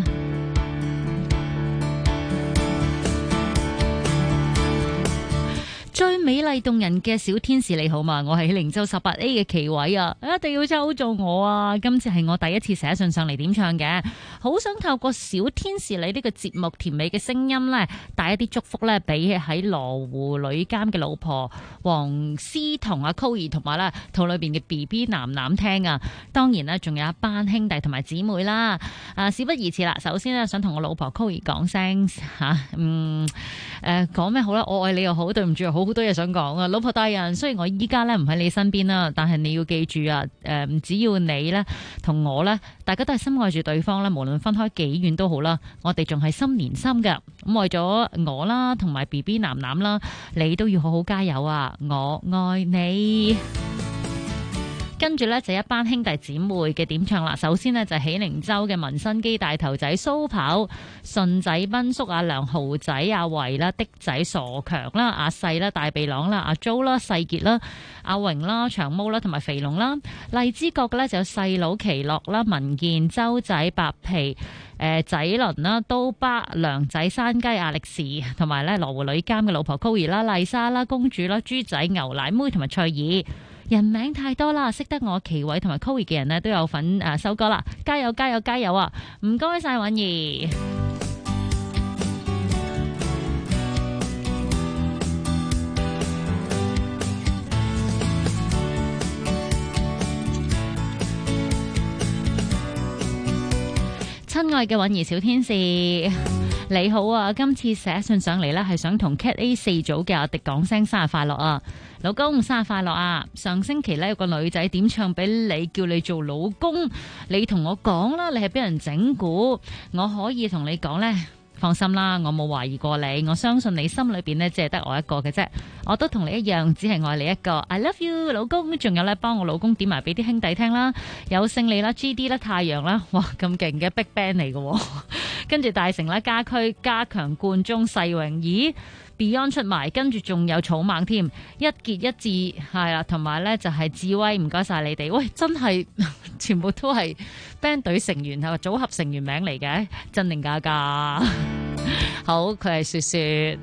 最美麗動人嘅小天使你好嘛？我係靈州 18A 嘅奇偉啊，一定要抽中我啊！今次係我第一次寫信上嚟點唱嘅，好想透過小天使你呢個節目甜美嘅聲音呢，帶一啲祝福呢俾喺羅湖女監嘅老婆黃思彤阿 Coy 同埋咧肚裏邊嘅 BB 男男聽啊！當然呢，仲有一班兄弟同埋姊妹啦。事不宜遲啦，首先呢，想同我老婆 Coy 講聲吓，講咩好啦？我愛你又好，對唔住又好。好多嘢想講啊，老婆大人，雖然我依家咧唔喺你身邊啦，但係你要記住啊，只要你咧同我咧，大家都係深愛住對方啦，無論分開幾遠都好啦，我哋仲係心連心嘅。咁為咗我啦，同埋 BB 男男啦，你都要好好加油啊！我愛你。跟住呢，就一班兄弟姊妹嘅點唱啦。首先呢，就喜靈洲嘅民生機大頭仔蘇跑、順仔賓叔、阿梁豪仔、阿維啦、的仔傻強啦、阿細啦、大鼻朗啦、阿 Jo 啦、細傑啦、阿榮啦、長毛啦同埋肥龍啦。荔枝角嘅呢，就有細佬奇樂啦、文健、周仔、白皮、仔倫啦、刀疤、梁仔、山雞、亞力士同埋呢羅湖女監嘅老婆 Coy 啦、麗莎啦、公主啦、豬仔、牛奶妹同埋翠兒。人名太多啦，識得我奇偉同埋 Coy 嘅人呢都有份收歌啦，加油加油加油啊！唔該晒允兒。親愛嘅允兒小天使，你好啊！今次寫信上嚟呢，係想同 Cat A 4組嘅阿迪講聲生日快樂啊！老公生日快樂啊！上星期呢，有個女仔點唱俾你，叫你做老公，你同我講啦，你係俾人整蠱，我可以同你講呢，放心啦，我冇懷疑過你，我相信你心裏邊呢，只係得我一個嘅啫，我都同你一樣，只係愛你一個。I love you， 老公。仲有呢，幫我老公點埋俾啲兄弟聽啦，有勝利啦、GD 啦、太陽啦，哇咁勁嘅 Big Band 嚟嘅，跟住大成啦、家駒、加強、冠中、世榮，咦？Beyond 出埋，跟住仲有草蜢添，一傑一致係啦，同埋呢就係智威，唔該晒你哋。喂，真係全部都係 band 隊成員係組合成員名嚟嘅，真定假㗎？好，佢係雪雪。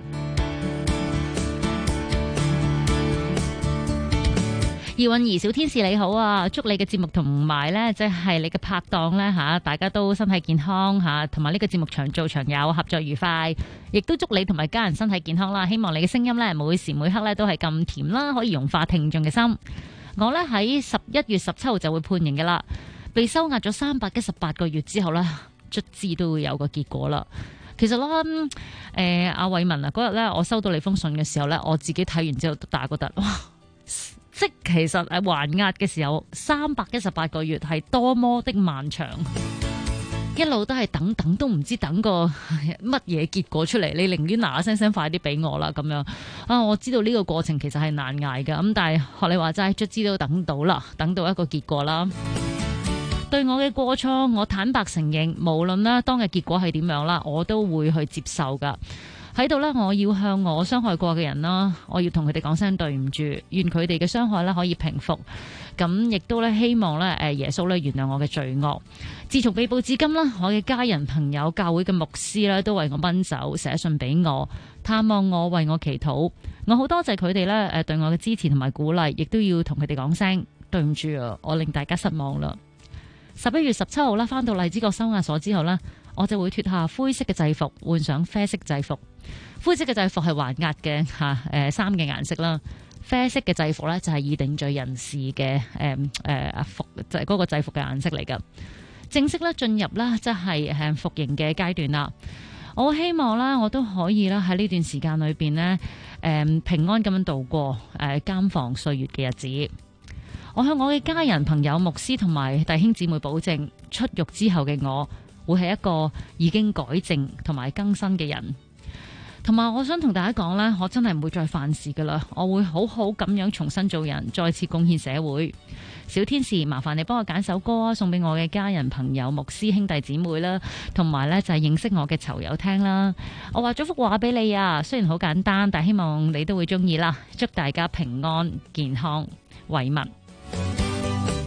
葉韻儀小天使你好啊，祝你嘅節目同埋呢，即係你嘅拍檔呢，吓，大家都身體健康吓，同埋呢個節目長做長有，合作愉快，亦都祝你同埋家人身體健康啦。希望你嘅聲音呢，每時每刻呢都係咁甜啦，可以融化聽眾嘅心。我呢，喺11月17號就會判刑嘅啦，被收押咗318個月之後呢，卒之都會有個結果啦。其實啦，阿偉文啊，嗰日呢，我收到你封信嘅時候呢，我自己睇完之後都打個突，哇！即其實還押嘅時候318個月係多麼的漫長，一路都係等都唔知等個乜嘢結果出嚟，你寧願嗱嗱聲快啲俾我啦咁樣啊！我知道呢個過程其實係難捱嘅，咁但係學你話齋，卒之都等到啦，等到一個結果啦。對我嘅過錯，我坦白承認，無論啦當日結果係點樣啦，我都會去接受噶。喺度呢，我要向我傷害過嘅人啦，我要同佢哋講聲對唔住，願佢哋嘅傷害呢可以平復。咁亦都呢希望呢耶穌呢原諒我嘅罪惡。自從被捕至今啦，我嘅家人、朋友、教會嘅牧師呢都為我奔走，寫信俾我，探望我，為我祈禱。我好多謝佢哋呢對我嘅支持同埋鼓勵，亦都要同佢哋講聲對唔住啊，我令大家失望啦。11月17號啦，返到荔枝角收押所之後呢，我就會脫下灰色嘅制服，換上啡色制服。灰色嘅制服係還押嘅衫嘅顏色啦，啡色嘅制服呢就係已定罪人士嘅服，就係嗰個制服嘅顏色嚟噶。正式咧進入啦，即係服刑嘅階段啦。我希望啦，我都可以啦喺呢段時間裏邊呢，平安咁樣度過監房歲月嘅日子。我向我嘅家人、朋友、牧師同埋弟兄姊妹保證，出獄之後嘅我會係一個已經改正同埋更新嘅人。同埋，我想同大家講呢，我真係唔會再犯事噶啦，我會好好咁樣重新做人，再次貢獻社會。小天使，麻煩你幫我揀首歌啊，送俾我嘅家人、朋友、牧師、兄弟姊妹啦，同埋呢就係認識我嘅囚友聽啦。我話咗幅畫俾你啊，雖然好簡單，但希望你都會中意啦。祝大家平安健康，偉文。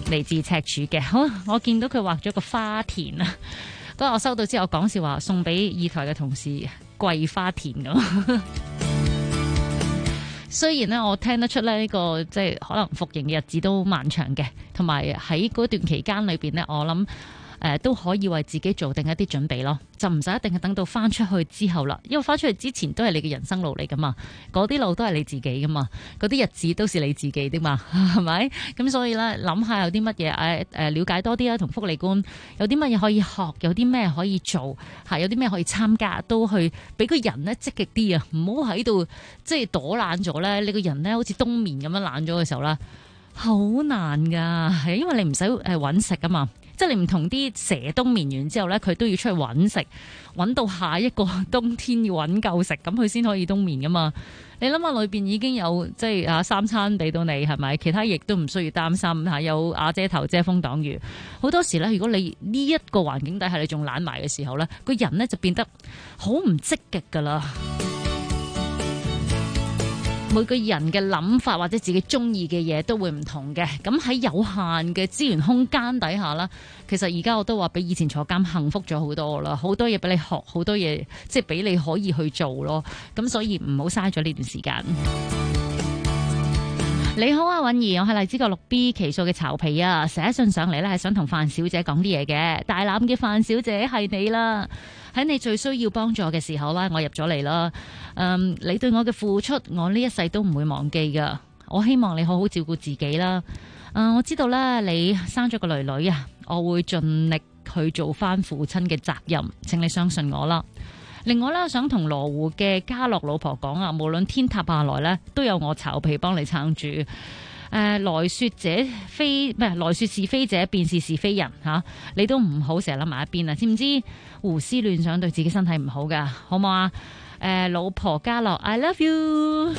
嚟自赤柱嘅。好，我見到佢畫咗個花田啊，嗰日我收到之後講笑話送俾二台嘅同事桂花田咁。雖然咧，我聽得出咧呢個即係可能服刑嘅日子都漫長嘅，同埋喺嗰段期間裏邊咧，我諗都可以為自己做定一啲準備咯，就唔使一定係等到翻出去之後啦，因為翻出去之前都係你嘅人生路嚟噶嘛，嗰啲路都係你自己噶嘛，嗰啲日子都是你自己的嘛，係咪？咁所以咧，諗下有啲乜嘢了解多啲啦，同福利官有啲乜嘢可以學，有啲咩可以做，有啲咩可以參加，都去俾個人咧積極啲啊，唔好喺度即係躲懶咗咧，你個人咧好似冬眠咁樣懶咗嘅時候啦，好難噶，係因為你唔使搵食啊嘛。即係你唔同啲蛇冬眠完之後咧，佢都要出去揾食，揾到下一個冬天要揾夠食，咁佢先可以冬眠噶嘛。你諗下裏邊已經有即係三餐俾到你，係咪？其他亦都唔需要擔心嚇，有瓦遮頭、遮風擋雨。好多時咧，如果你呢一個環境底下你仲懶埋嘅時候咧，個人咧就變得好唔積極噶啦。每個人嘅諗法或者自己中意嘅嘢都會唔同嘅，咁喺有限嘅資源空間底下啦，其實而家我都話比以前坐監幸福咗好多啦，好多嘢俾你學，好多嘢即係俾你可以去做咯，咁所以唔好嘥咗呢段時間。你好啊，允兒，我係荔枝角6B 期數嘅巢皮啊，寫信上嚟呢係想同范小姐講啲嘢嘅，大欖嘅范小姐係你啦。喺你最需要幫助嘅時候啦，我入咗嚟啦。你對我嘅付出，我呢一世都唔會忘記噶。我希望你好好照顧自己啦。我知道咧，你生咗個女女啊，我會盡力去做翻父親嘅責任，請你相信我啦。另外咧，想同羅湖嘅家樂老婆講啊，無論天塌下來咧，都有我巢皮幫你撐住。來說者非咩？來說是非者，便是是非人嚇。你都唔好成日諗埋一邊啊，知唔知？胡思亂想對自己身體唔好噶，好冇啊？老婆家樂 I love you。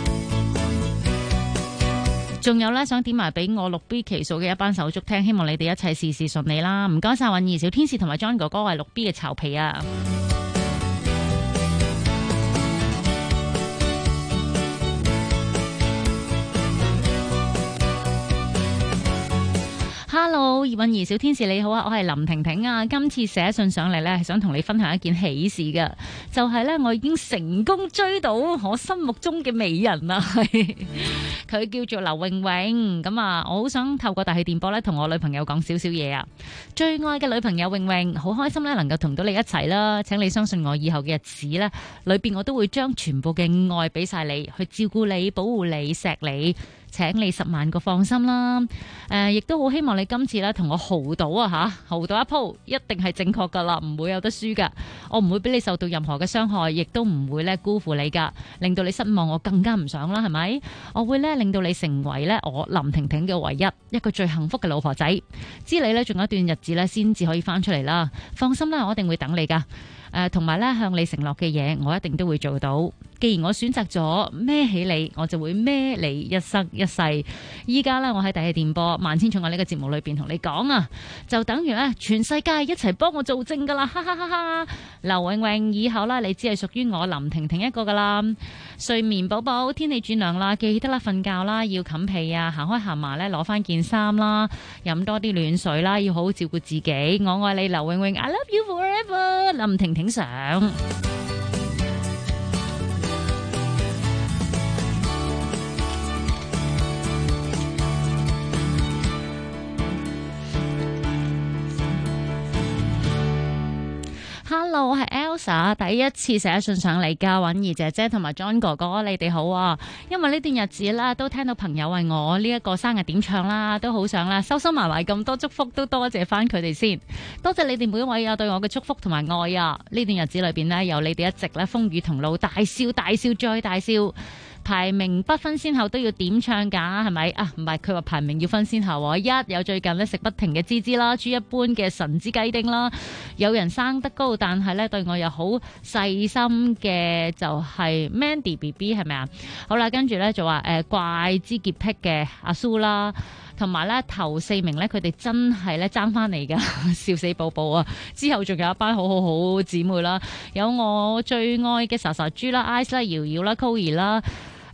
仲有咧，想點埋俾我6B 期數嘅一班手足聽，希望你哋一切事事順利啦。唔該晒，允兒小天使同埋 John 哥哥係6B 嘅巢皮啊。Hello， 允兒小天使你好啊，我係林婷婷啊。今次寫信上嚟呢，係想同你分享一件喜事㗎，就係呢，我已經成功追到我心目中嘅美人啦。佢叫做劉穎穎，咁啊，我好想透過大氣電波呢，同我女朋友講少少嘢啊。最愛嘅女朋友穎穎，好開心呢，能夠同到你一齊啦。請你相信我，以後嘅日子呢，裏邊我都會將全部嘅愛俾晒你，去照顧你、保護你、錫你。請你10萬個放心啦，亦都好希望你今次咧同我豪賭啊嚇，豪賭一鋪一定係正確噶啦，唔會有得輸噶，我唔會俾你受到任何嘅傷害，亦都唔會咧辜負你噶，令到你失望，我更加唔想啦，係咪？我會咧令到你成為咧我林婷婷嘅唯一一個最幸福嘅老婆仔，知你咧仲有一段日子咧先至可以翻出嚟啦，放心啦，我一定會等你噶。同埋咧，向你承諾嘅嘢，我一定都會做到。既然我選擇咗孭起你，我就會孭你一生一世。依家咧，我喺大氣電波萬千寵愛呢個節目裏邊同你講啊，就等於咧全世界一齊幫我做證噶啦，哈哈哈哈！劉穎穎，以後啦，你只係屬於我林婷婷一個噶啦。睡眠寶寶，天氣轉涼啦，記得啦，瞓覺啦，要冚被啊，行開行埋咧，攞翻件衫啦，飲多啲暖水啦，要好好照顧自己。我愛你，劉穎穎 ，I love you forever， 林婷婷上。Hello， 我係 Elsa， 第一次寫信上嚟㗎，允兒姐姐同埋 John 哥哥，你哋好啊！因為呢段日子啦，都聽到朋友為我呢一個生日點唱啦，都好想啦，收收埋埋咁多祝福，都多謝翻佢哋先，多謝你哋每一位啊對我嘅祝福同埋愛啊！呢段日子裏邊呢，有你哋一直咧風雨同路，大笑大笑再大笑。排名不分先後都要點唱㗎，係咪啊？唔係，佢話排名要分先後。一有最近咧食不停嘅芝芝啦，豬一般嘅神之雞丁啦，有人生得高，但係咧對我又好細心嘅就係 Mandy BB 係咪啊？好啦，跟住咧就話怪之潔癖嘅阿蘇啦，同埋咧頭4名咧佢哋真係咧爭翻嚟㗎，笑死寶寶啊！之後仲有一班好姊妹啦，有我最愛嘅莎莎豬啦、Ice 啦、瑤瑤啦、Coir 啦。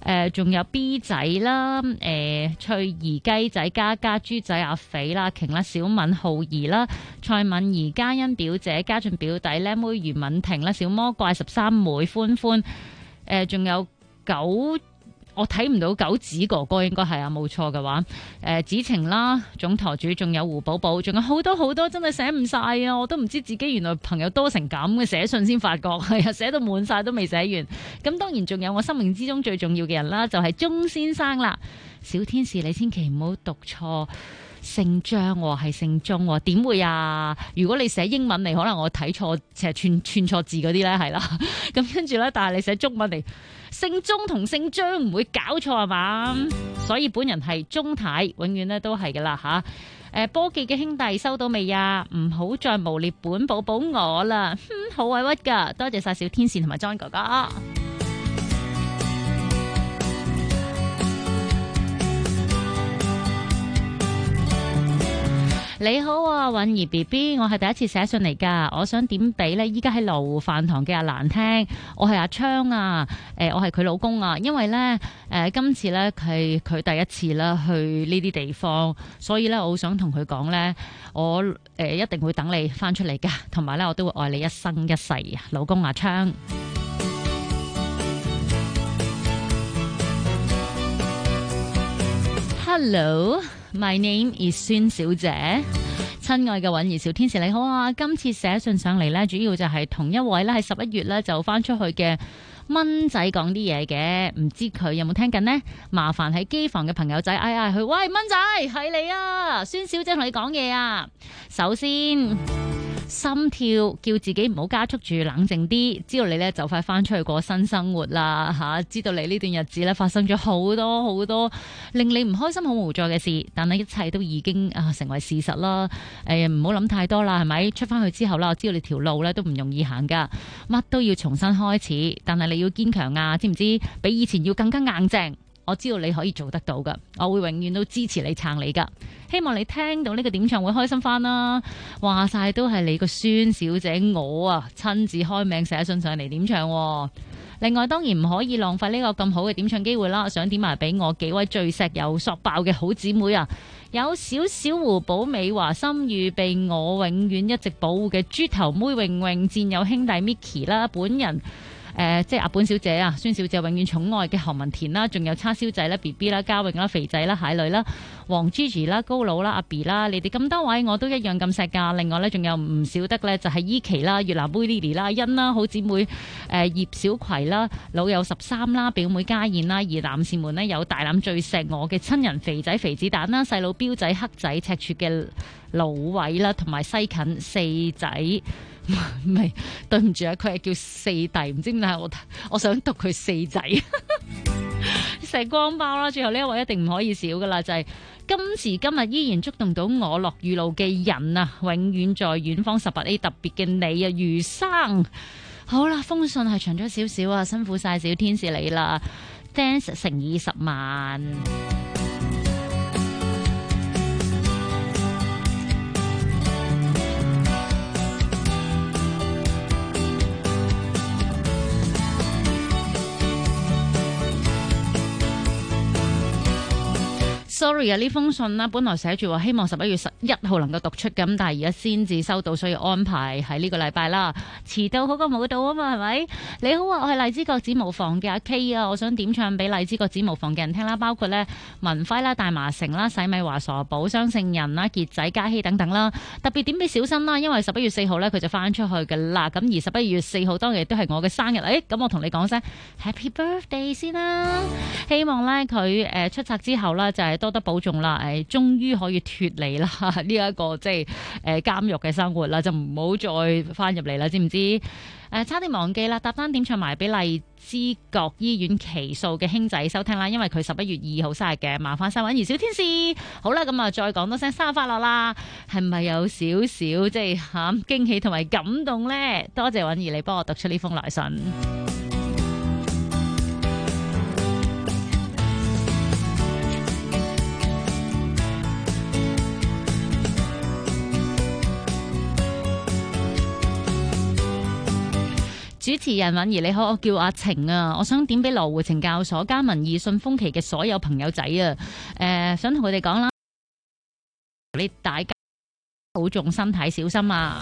仲有 B 仔啦，翠兒雞仔、嘉嘉豬仔、阿肥啦、瓊啦、小敏浩兒啦、蔡敏兒、嘉欣表姐、嘉俊表弟、靚妹余敏婷啦、小魔怪13妹、歡歡，仲有9。我睇唔到九子哥哥，應該係啊，冇錯嘅話，子晴啦，總舵主，仲有胡寶寶，仲有好多好多，真係寫唔晒啊！我都唔知自己原來朋友多成咁嘅，寫信先發覺，係啊，寫到滿晒都未寫完。咁當然仲有我生命之中最重要嘅人啦，就係鐘先生啦。小天使，你千祈唔好讀錯。姓張係姓鐘，點會啊？如果你寫英文嚟，可能我睇錯，成日串錯字嗰啲咧，係啦。咁跟住咧，但係你寫中文嚟，姓鐘同姓張唔會搞錯係嘛？所以本人係鐘太，永遠咧都係噶啦吓。波記嘅兄弟收到未啊？唔好再誣衊本寶寶我啦，好委屈噶。多謝晒小天使同埋 John 哥哥。你好啊，允兒 BB， 我係第一次寫信嚟噶，我想點俾呢依家喺羅湖飯堂嘅阿蘭聽，我係阿昌啊，我係佢老公啊，因為呢，今次呢係佢第一次啦去呢啲地方，所以呢，我好想同佢講呢，我一定會等你翻出嚟噶，同埋呢，我都會愛你一生一世啊，老公阿昌。Hello。My name is 孫小姐，親愛嘅允兒小天使你好啊！今次寫信上嚟呢，主要就係同一位呢，喺11月呢就翻出去嘅蚊仔講啲嘢嘅，唔知佢有冇聽緊呢？麻煩喺機房嘅朋友仔嗌嗌佢，喂，蚊仔係你啊！孫小姐同你講嘢啊！首先心跳，叫自己唔好加速住，冷靜啲。知道你呢就快翻出去過新生活啦吓，知道你呢段日子呢發生咗好多好多令你唔開心、好無助嘅事，但係一切都已經成為事實啦。唔好諗太多啦，係咪？出翻去之後啦，我知道你條路呢都唔容易行噶，乜都要重新開始，但係你要堅強啊，知唔知？比以前要更加硬淨。我知道你可以做得到噶，我會永遠都支持你撐你噶。希望你聽到呢個點唱會開心翻啦。話晒都係你個孫小姐我啊親自開名寫信上嚟點唱。另外當然唔可以浪費呢個咁好嘅點唱機會啦，想點埋俾我幾位最錫又索爆嘅好姊妹啊！有小小胡寶美華心預備我永遠一直保護嘅豬頭妹泳泳戰友兄弟 Micky 啦，本人。即係阿本小姐啊，孫小姐永遠寵愛嘅何文田啦，仲有叉燒仔啦、BB 啦、嘉穎啦、肥仔啦、蟹女啦、黃 Gigi 啦、高佬啦、阿 B 啦，你哋咁多位我都一樣咁錫噶。另外呢，仲有唔少得呢，就係依琪啦、越南妹 Lily 啦、欣啦、好姊妹葉小葵啦、老友13啦、表妹家燕啦，而男士們呢，有大膽最錫我嘅親人肥仔肥子蛋啦、細佬標仔黑仔赤柱嘅老偉啦，同埋西近四仔。唔係，對唔住啊，佢係叫四弟，唔知點解我想讀佢四仔，石光包啦。最後呢一位一定唔可以少噶啦，就係今時今日依然觸動到我落雨路嘅人啊，永遠在遠方18A 特別嘅你啊，余生。好啦，封信係長咗少少啊，辛苦晒小天使你啦 ，Thanks 乘以10萬。Sorry 啊，呢封信啦，本來寫住話希望11月11號能夠讀出咁，但係而家先至收到，所以安排喺呢個禮拜啦。遲到好過冇到啊嘛，係咪？你好啊，我係荔枝角子無房嘅阿 K 啊，我想點唱俾荔枝角子無房嘅人聽啦，包括呢文輝啦、大麻城啦、洗米華傻寶、雙聖人啦、傑仔、嘉希等等啦。特別點俾小新啦，因為11月4號呢，佢就翻出去㗎啦。咁而11月4號當日都係我嘅生日，咁我同你講聲 Happy Birthday 先啦。希望呢，佢出冊之後呢，就係多得保重啦，終於可以脫離啦呢一個即係監獄嘅生活啦，就唔好再翻入嚟啦，知唔知？差啲忘記啦，搭單點唱埋俾荔枝角醫院奇數嘅兄仔收聽啦，因為佢11月2號生日嘅，麻煩晒允兒小天使。好啦，咁啊再講多聲生日快樂啦，係咪有少少即係驚喜同埋感動呢？多謝允兒你幫我讀出呢封來信。 主持人允兒你好，我叫阿晴啊，我想點俾羅湖懲教所加民義信豐期嘅所有朋友仔啊，想同佢哋講啦，你大家保重身體，小心啊！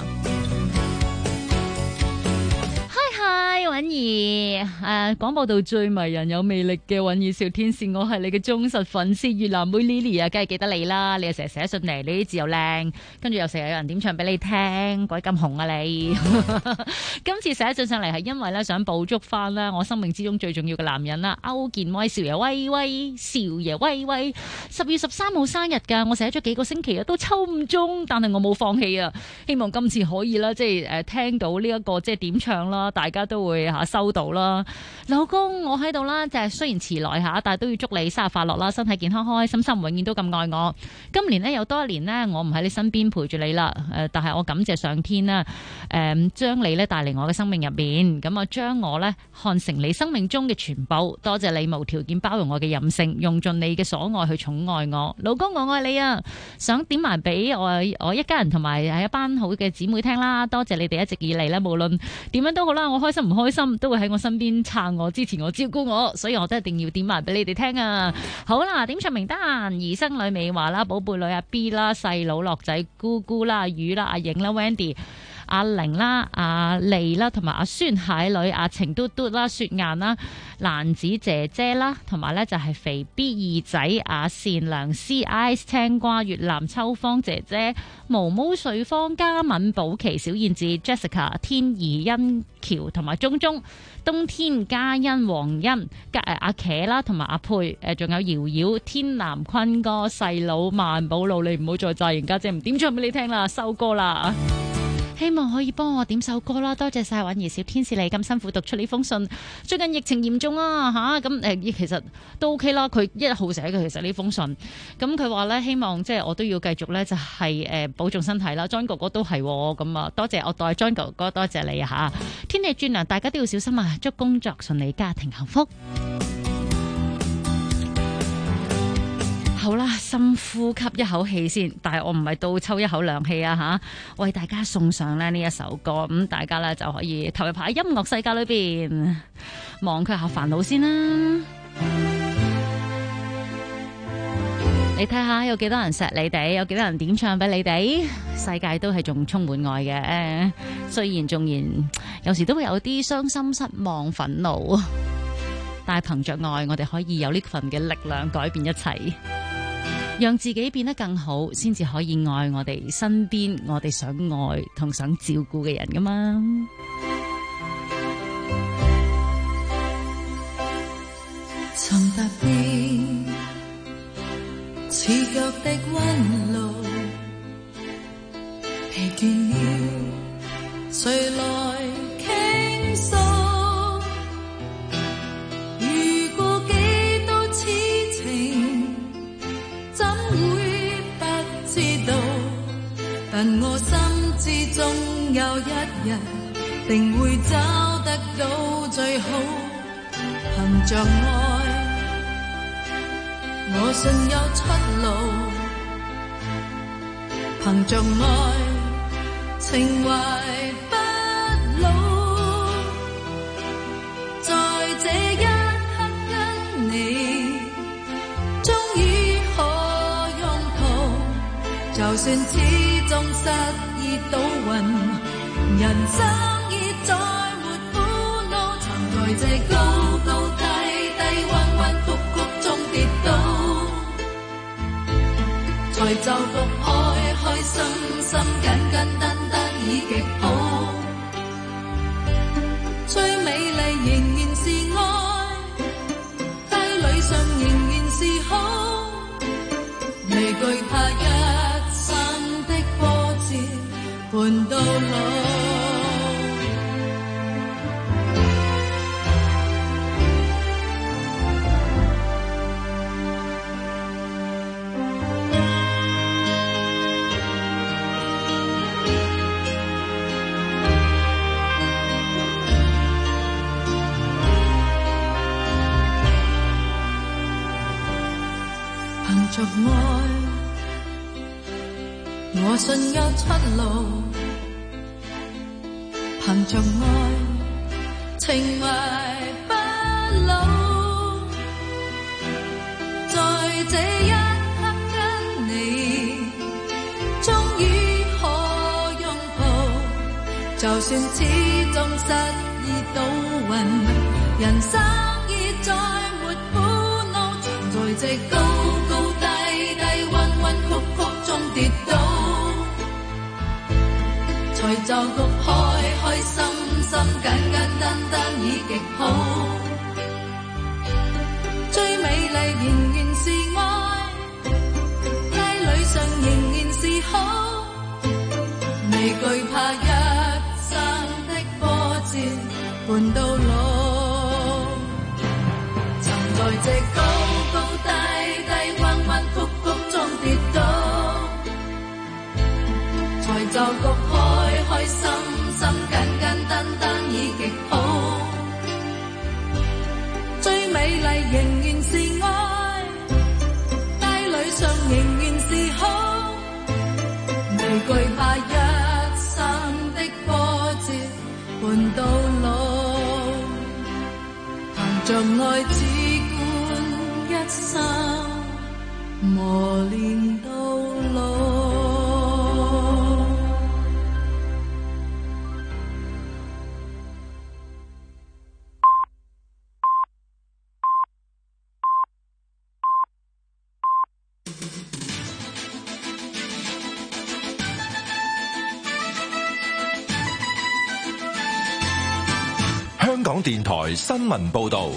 允兒，廣播道最迷人有魅力嘅允兒小天使，我係你嘅忠實粉絲越南妹 Lily 啊，梗係記得你啦，你又成日寫信嚟，你啲字又靚，跟住又成日有人點唱俾你聽，鬼咁紅啊你！今次寫信上嚟係因為咧想捕捉翻咧我生命之中最重要嘅男人啦，歐健威少爺威威，少爺威威，10月13號生日噶，我寫咗幾個星期啊，都抽唔中，但係我冇放棄啊，希望今次可以啦，即係聽到呢一個即係點唱啦，大家都會收到啦，老公我喺度啦，就係雖然遲來下，但係都要祝你生日快樂啦，身體健康，開開心心，永遠都咁愛我。今年呢，又多一年呢，我唔喺你身邊陪住你啦，但係我感謝上天啦，將你呢帶嚟我嘅生命入面，咁啊將我呢看成你生命中嘅全部，多謝你無條件包容我嘅任性，用盡你嘅所愛去寵愛我，老公我愛你啊！想點埋俾我一家人同埋係一班好嘅姊妹聽啦，多謝你哋一直以嚟呢，無論點樣都好啦，我開心唔開心都會喺我身邊撐我、支持我、照顧我，所以我真係一定要點埋俾你哋聽啊！好啦，點唱名單：兒生女美華啦、寶貝女阿 B 啦、細佬樂仔、姑姑啦、阿魚啦、阿影啦、Wendy、阿玲啦、阿莉啦，同埋阿孫蟹女、阿晴嘟嘟啦、雪雁啦、蘭子姐姐啦，同埋咧就係肥 B 二仔、阿善良師、Ice 青瓜、越南秋芳姐姐、毛毛瑞芳、嘉敏寶琪、小燕子、Jessica、天怡欣喬同埋鐘鐘、冬天嘉欣、黃欣、阿茄啦，同埋阿佩，仲有瑤瑤、天南坤哥、細佬萬寶路，你唔好再詐型家姐唔點唱俾你聽啦，收歌啦！希望可以幫我點首歌啦，多謝晒允兒小天使你咁辛苦讀出呢封信。最近疫情嚴重啊吓，咁其實都 OK 啦。佢1號寫嘅其實呢封信，咁佢話咧希望即係我都要繼續咧就係保重身體啦。John 哥哥都係咁啊，多謝我代 John 哥哥多謝你吓。天氣轉涼，大家都要小心啊！祝工作順利，家庭幸福。好啦，深呼吸一口氣先，但係我唔係倒抽一口涼氣啊吓，為大家送上呢一首歌，咁大家咧就可以投入喺音樂世界裏邊，忘卻下煩惱先啦。你睇下有幾多人錫你哋，有幾多人點唱俾你哋，世界都係仲充滿愛嘅，雖然縱然有時都會有啲傷心、失望、憤怒，但係憑着愛，我哋可以有呢份嘅力量改變一切。讓自己變得更好，先至可以愛我哋身邊我哋想愛同想照顧嘅人㗎嘛。 曾踏遍刺腳的溫路，疲倦了，誰來傾訴？遇過幾多痴情，怎會不知道？但我心知總有一日，定會找得到最好。憑着愛，我信有出路。憑着愛，情懷不老。在這一刻跟你，終於可擁抱。就算始終失意倒運，人生已再沒苦惱。曾在這高高低低、彎彎曲曲中跌倒，才就讀開開心心、簡簡單單已極好。最美麗仍然是愛，低裡上仍然是好，未懼怕一生的波折伴到老。憑着愛，我信有出路。憑着愛， 情懷不老，在這一刻跟你終於可擁抱，就算始終失意倒運，人生已再沒苦惱，常在這高高低低彎彎曲曲中跌倒，才就局開開心心簡簡單單已極好，最美麗仍然是愛，街裏上仍然是好，未懼怕一生的波折伴到老，曾在這高高低低彎彎曲曲中跌倒，才就局開開心心簡簡單單已極好，最美麗仍然是愛，街裏上仍然是好，未懼怕一生的波折伴到老，憑着愛只管一生磨練到老。 香港電台新聞報道，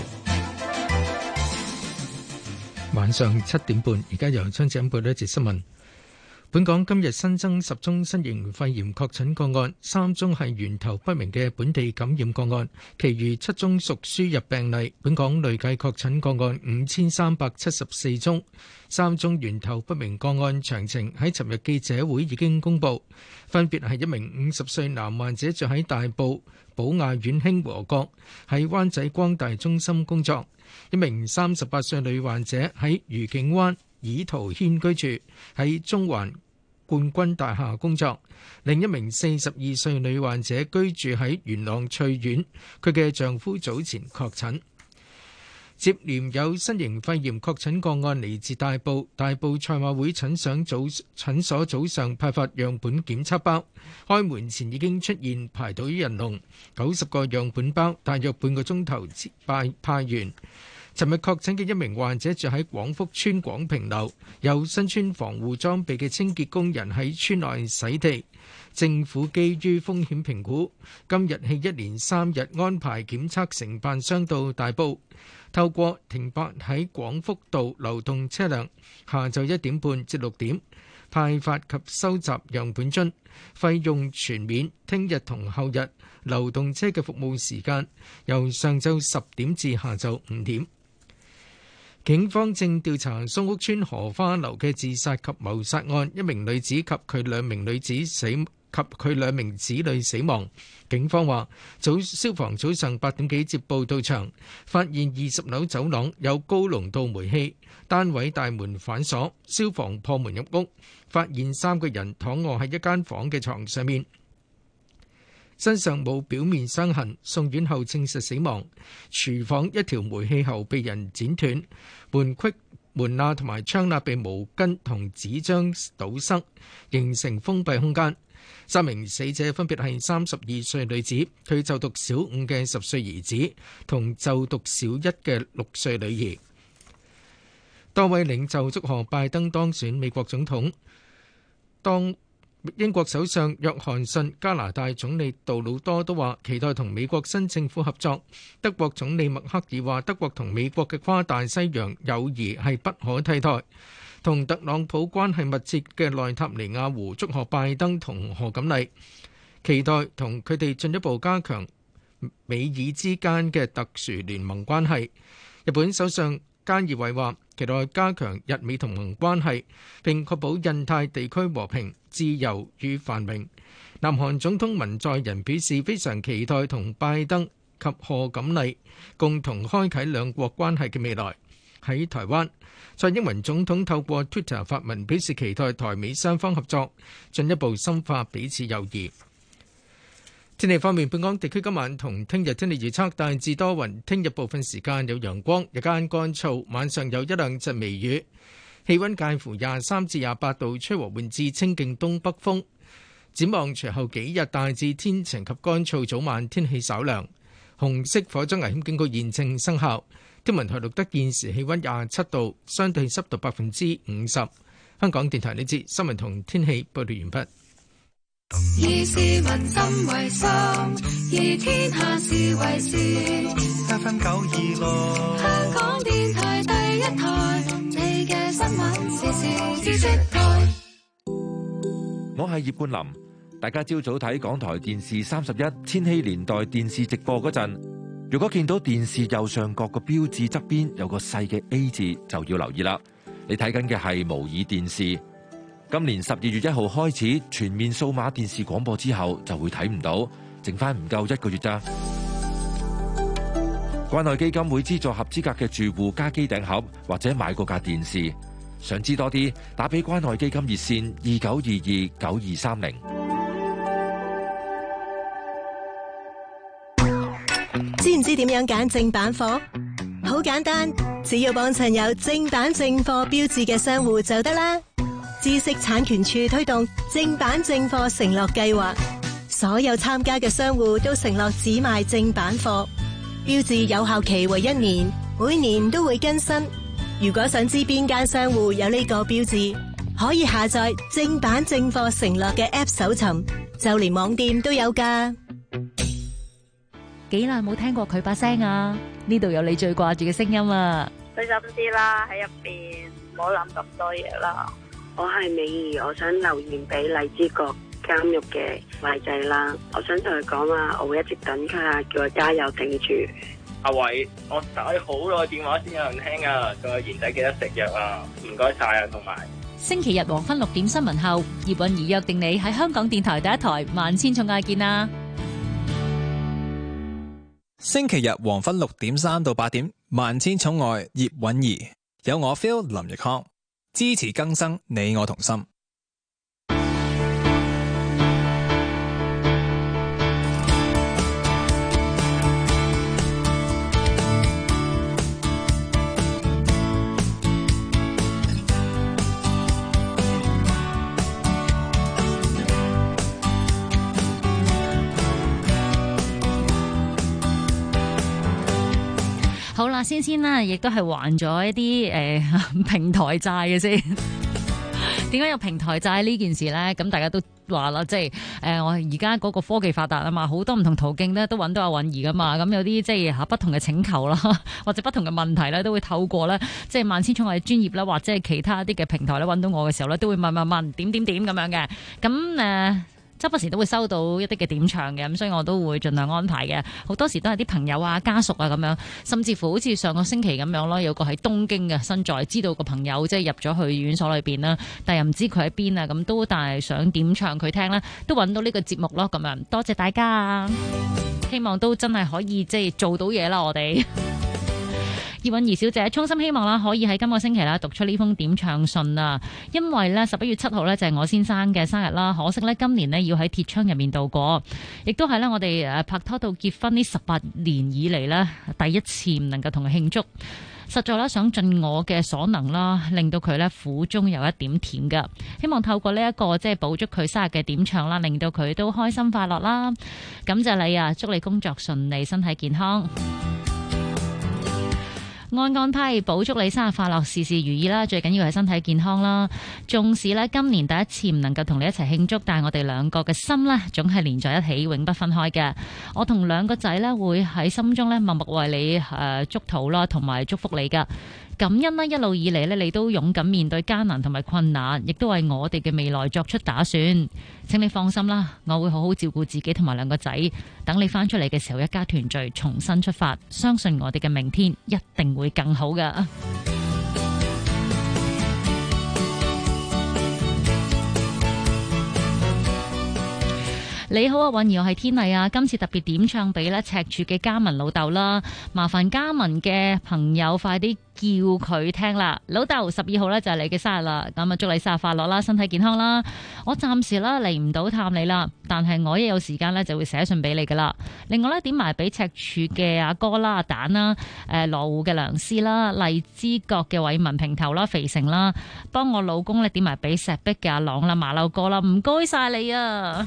晚上7點半，而家由張子欣報道一節新聞。本港今日新增10宗新型肺炎確診個案，3宗係源頭不明嘅本地感染個案，其餘7宗屬輸入病例。本港累計確診個案5374宗，3宗源頭不明個案詳情喺尋日記者會已經公佈，分別係一名50歲男患者住喺大埔寶雅苑興和閣，喺灣仔光大中心工作；一名38歲女患者喺愉景灣怡桃軒居住，喺中環冠軍大廈工作；另一名42歲女患者居住喺元朗翠苑，佢嘅丈夫早前確診。接連有新型肺炎確診個案嚟自大埔賽馬會診所早上派發樣本檢測包，開門前已經出現排隊人龍，90個樣本包大約半個鐘頭派完。尋日確診嘅一名患者住喺廣福邨廣平樓，有身穿防護裝備嘅清潔工人喺村內洗地。政府基於風險評估，今日起1連3日安排檢測承辦商到大埔，透過停泊喺廣福道流動車輛，下晝1點半至6點派發及收集樣本樽，費用全免。聽日同後日流動車嘅服務時間由上晝10點至下晝5點。警方正調查蘇屋邨荷花樓嘅自殺及謀殺案，一名女子及佢兩名子女死亡。警方話，消防早上8點幾接報到場，發現20樓走廊有高濃度煤氣，單位大門反鎖，消防破門入屋，發現3個人躺臥喺一間房嘅床上面，身上冇表面傷痕，送院後證實死亡。廚房一條煤氣喉被人剪斷，門罅同埋窗罅被毛巾同紙張堵塞，形成封閉空間。3名死者分別係32歲女子，佢就讀小5嘅10歲兒子，同就讀小1嘅6歲女兒。多位領袖祝賀拜登當選美國總統。英國首相約翰遜、加拿大總理杜魯多都話期待同美國新政府合作。德國總理默克爾話，德國同美國嘅跨大西洋友誼係不可替代。同特朗普關係密切嘅內塔尼亞胡祝賀拜登同賀錦麗，期待同佢哋進一步加強美以之間嘅特殊聯盟關係。日本首相菅義偉話，期待加強日美同盟關係，並確保印太地區和平、自由與繁榮。南韓總統文在寅表示非常期待同拜登及賀錦麗共同開啓兩國關係嘅未來。喺台灣，蔡英文總統透過 Twitter 發文表示期待台美雙方合作，進一步深化彼此友誼。 天氣方面，本港地區今晚同聽日天氣預測大致多雲，聽日部分時間有陽光，日間乾燥，晚上有一兩陣微雨，氣溫介乎23至28度，吹和緩至清勁東北風。展望隨後幾日大致天晴及乾燥，早晚天氣稍涼。紅色火災危險警告現正生效。天文台錄得現時氣溫27度，相對濕度50%。香港電台呢節新聞同天氣報道完畢。 以市民心為心，以天下事為事。 FM 926， 香港電台第一台，你嘅新聞時事知識台。 我係葉冠霖，大家朝早睇港台電視31千禧年代電視直播嗰陣，如果見到電視右上角個標誌側邊有個細嘅 A 字，就要留意啦。你睇緊嘅係模擬電視。今年12月1號開始全面數碼電視廣播之後，就會睇唔到，剩翻唔夠1個月咋。關愛基金會資助合資格嘅住戶加機頂盒或者買過架電視。想知多啲，打俾關愛基金熱線29229230。 知唔知點樣揀正版貨？好簡單，只要幫襯有正版正貨標誌嘅商戶就得啦。知識產權處推動正版正貨承諾計劃，所有參加嘅商戶都承諾只賣正版貨，標誌有效期為1年，每年都會更新。如果想知邊間商戶有呢個標誌，可以下載正版正貨承諾嘅 App 搜尋，就連網店都有㗎。 幾耐冇聽過佢把聲啊？呢度有你最掛住嘅聲音啊！ 小心啲啦，喺入邊唔好諗咁多嘢啦。我係美儀，我想留言俾荔枝角監獄嘅壞仔啦。我想同佢講話，我會一直等佢啊，叫佢加油頂住。 阿偉，我打咗好耐電話先有人聽啊，仲有賢仔記得食藥啊，唔該晒啊，同埋星期日黃昏6點新聞後，葉韻儀約定你喺香港電台第一台萬千寵愛見啦。 星期日黃昏6點3到8點，萬千寵愛葉韻儀，有我 Phil 林奕康。支持更生，你我同心。 好啦，先啦，亦都係還咗一啲平台債嘅先。點解有平台債呢件事呢？咁大家都話啦，即係我而家嗰個科技發達啊嘛，好多唔同途徑咧都揾到阿韻儀噶嘛。咁有啲即係不同嘅請求啦，或者不同嘅問題咧，都會透過咧即係萬千寵愛專業啦，或者係其他啲嘅平台咧揾到我嘅時候咧，都會問點咁樣嘅。咁周不時都會收到一啲嘅點唱嘅，咁所以我都會盡量安排嘅。好多時都係啲朋友啊、家屬啊咁樣，甚至乎好似上個星期咁樣咯，有個喺東京嘅身在，知道個朋友即係入咗去院所裏邊啦，但又唔知佢喺邊啊，咁都但係想點唱佢聽啦，都揾到呢個節目咯，咁樣多謝大家啊！希望都真係可以即係做到嘢啦，我哋。葉韻儀小姐衷心希望啦，可以喺今個星期啦讀出呢封點唱信啊！因為咧11月7號咧就係我先生嘅生日啦，可惜咧今年咧要喺鐵窗入面度過，亦都係咧我哋拍拖到結婚呢18年以嚟咧第一次唔能夠同佢慶祝，實在啦想盡我嘅所能啦，令到佢咧苦中有一點甜噶。希望透過呢一個即係補祝佢生日嘅點唱啦，令到佢都開心快樂啦。感謝你啊，祝你工作順利，身體健康。安批保祝你生日快樂，事事如意啦！最緊要係身體健康啦。縱使呢今年第一次唔能夠同你一齊慶祝，但係我哋兩個嘅心呢總係連在一起，永不分開嘅。我同兩個仔呢會喺心中呢默默為你祝禱啦，同埋祝福你噶。感恩啦，一路以嚟呢你都勇敢面對艱難同埋困難，亦都為我哋嘅未來作出打算。請你放心啦，我會好好照顧自己同埋兩個仔。等你翻出嚟嘅時候，一家團聚，重新出發，相信我哋嘅明天一定會更好噶。 你好啊，允兒，我係天麗啊，今次特別點唱俾咧赤柱嘅嘉文老豆啦，麻煩嘉文嘅朋友快啲叫佢聽啦。老豆12號咧就係你嘅生日啦，咁啊祝你生日快樂啦，身體健康啦。我暫時啦嚟唔到探你啦，但係我一有時間咧就會寫信俾你噶啦。另外咧點埋俾赤柱嘅阿哥啦、阿蛋啦、羅湖嘅梁思啦、荔枝角嘅偉文平頭啦、肥成啦，幫我老公咧點埋俾石壁嘅阿朗啦、馬騮哥啦，唔該晒你啊！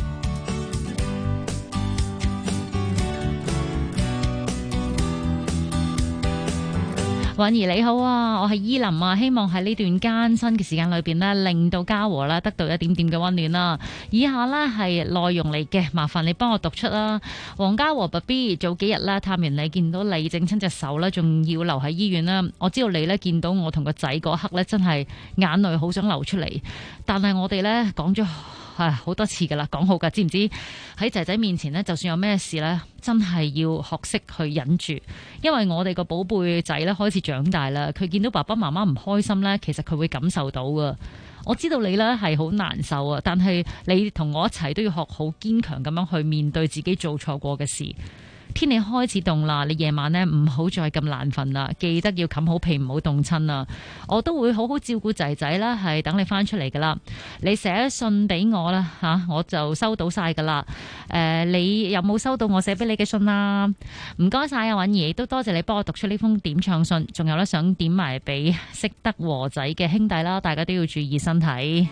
允兒你好啊，我係依林啊，希望喺呢段艱辛嘅時間裏邊呢，令到嘉禾啦得到一點點嘅溫暖啦。以下呢係內容嚟嘅，麻煩你幫我讀出啦。黃嘉禾 BB 早幾日啦探完你，見到你整親隻手啦，仲要留喺醫院啦。我知道你呢見到我同個仔嗰刻呢，真係眼淚好想流出嚟，但係我哋呢講咗好多次噶啦，講好噶，知唔知？喺仔仔面前呢，就算有咩事呢，真係要學識去忍住，因為我哋個寶貝仔呢開始長大啦，佢見到爸爸媽媽唔開心呢，其實佢會感受到噶。我知道你呢係好難受啊，但係你同我一齊都要學好堅強咁樣去面對自己做錯過嘅事。天氣開始凍啦，你夜晚呢唔好再咁難瞓啦，記得要冚好被，唔好凍親啊！我都會好好照顧仔仔啦，係等你翻出嚟噶啦。你寫信俾我啦吓，我就收到晒噶啦。你有冇收到我寫俾你嘅信啊？唔該晒啊，允兒，都多謝你幫我讀出呢封點唱信。仲有咧，想點埋俾識得和仔嘅兄弟啦，大家都要注意身體。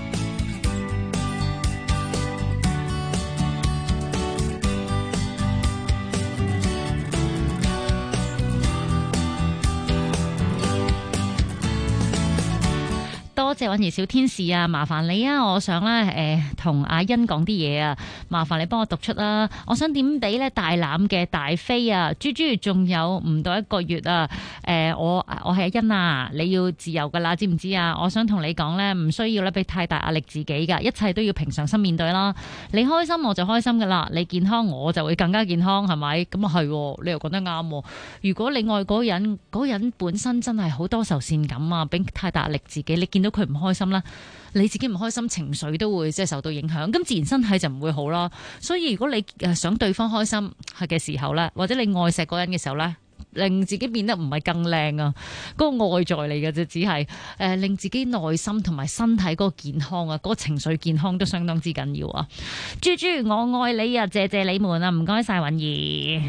多謝允兒小天使啊，麻煩你啊，我想咧同阿欣講啲嘢啊，麻煩你幫我讀出啦。我想點俾咧大欖嘅大飛啊，豬豬仲有唔到1個月啊。我係阿欣啊，你要自由噶啦，知唔知啊？我想同你講咧，唔需要咧俾太大壓力自己噶，一切都要平常心面對啦。你開心我就開心噶啦，你健康我就會更加健康，係咪？咁啊係，你又講得啱。如果你愛嗰人，嗰人本身真係好多愁善感啊，俾太大壓力自己，你見到佢唔開心啦，你自己唔開心，情緒都會即係受到影響，咁自然身體就唔會好啦。所以如果你想對方開心嘅時候咧，或者你愛錫嗰人嘅時候咧，令自己變得唔係更靚啊，嗰個外在嚟嘅啫，只係令自己內心同埋身體嗰個健康啊，嗰個情緒健康都相當之緊要啊。豬豬我愛你啊，謝謝你們啊，唔該晒允兒。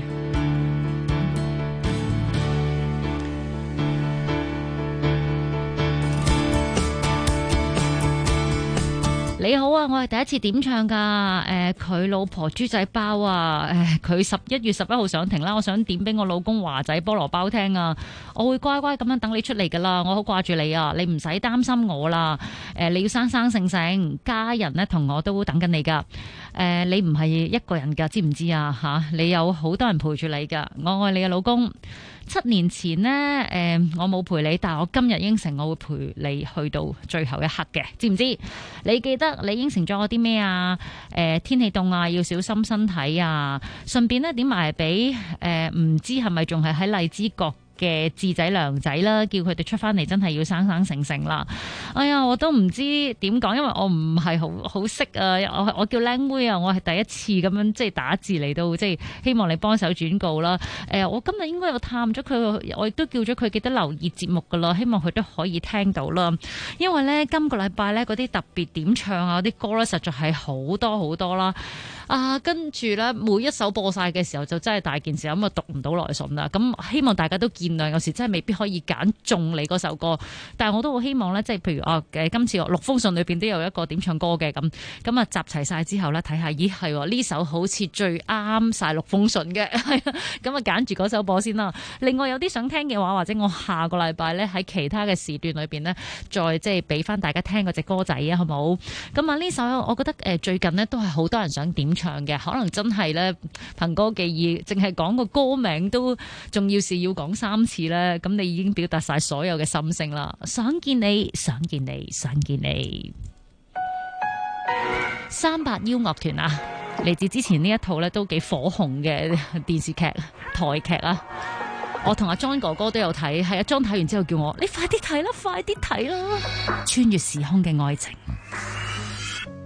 你好啊，我係第一次點唱噶，佢老婆豬仔包啊，佢11月11號上庭啦，我想點俾我老公華仔菠蘿包聽啊，我會乖乖咁樣等你出嚟噶啦，我好掛住你啊，你唔使擔心我啦，你要生生性性，家人呢同我都等緊你噶，你唔係一個人噶，知唔知啊吓？你有好多人陪住你噶，我愛你嘅老公。7年前呢，我冇陪你，但係我今日應承我會陪你去到最後一刻嘅，知唔知？你記得你應承咗我啲咩啊？天氣凍啊，要小心身體啊！順便呢點埋俾唔知係咪仲係喺荔枝角嘅智仔娘仔啦，叫佢哋出翻嚟，真係要生生性性啦！哎呀，我都唔知點講，因為我唔係好識啊！我叫靚妹啊，我係第一次咁樣即係打字嚟到，即係希望你幫手轉告啦。我今日應該有探咗佢，我亦都叫咗佢記得留意節目噶啦，希望佢都可以聽到啦。因為咧今個禮拜咧嗰啲特別點唱啊，啲歌咧實在係好多好多啦。跟住咧每一首播晒嘅時候就真係大件事，咁啊讀唔到來信啦。咁希望大家都見諒，有時真係未必可以揀中你嗰首歌，但係我都好希望咧，即係譬如今次6封信裏邊都有一個點唱歌嘅，咁啊集齊晒之後咧，睇下咦係呢首好似最啱晒6封信嘅，咁啊揀住嗰首播先啦。另外有啲想聽嘅話，或者我下個禮拜咧喺其他嘅時段裏邊咧，再即係俾翻大家聽嗰隻歌仔啊，好冇？咁啊呢首我覺得最近呢都係好多人想點唱嘅，可能真係咧憑歌寄意，淨係講個歌名都仲要是要講3次咧，咁你已經表達晒所有嘅心聲啦。想見你，想見你，想見你。38腰樂團啊，嚟自之前呢一套咧都幾火紅嘅電視劇台劇啊，我同阿 John 哥哥都有睇，係阿 John 睇完之後叫我你快啲睇啦，快啲睇啦，穿越時空嘅愛情。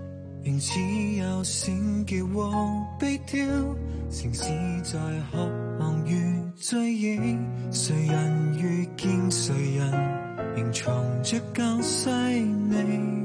因此有閃叫和悲調，城市在渴望遇追憶，誰人遇見誰人，仍藏着較細膩。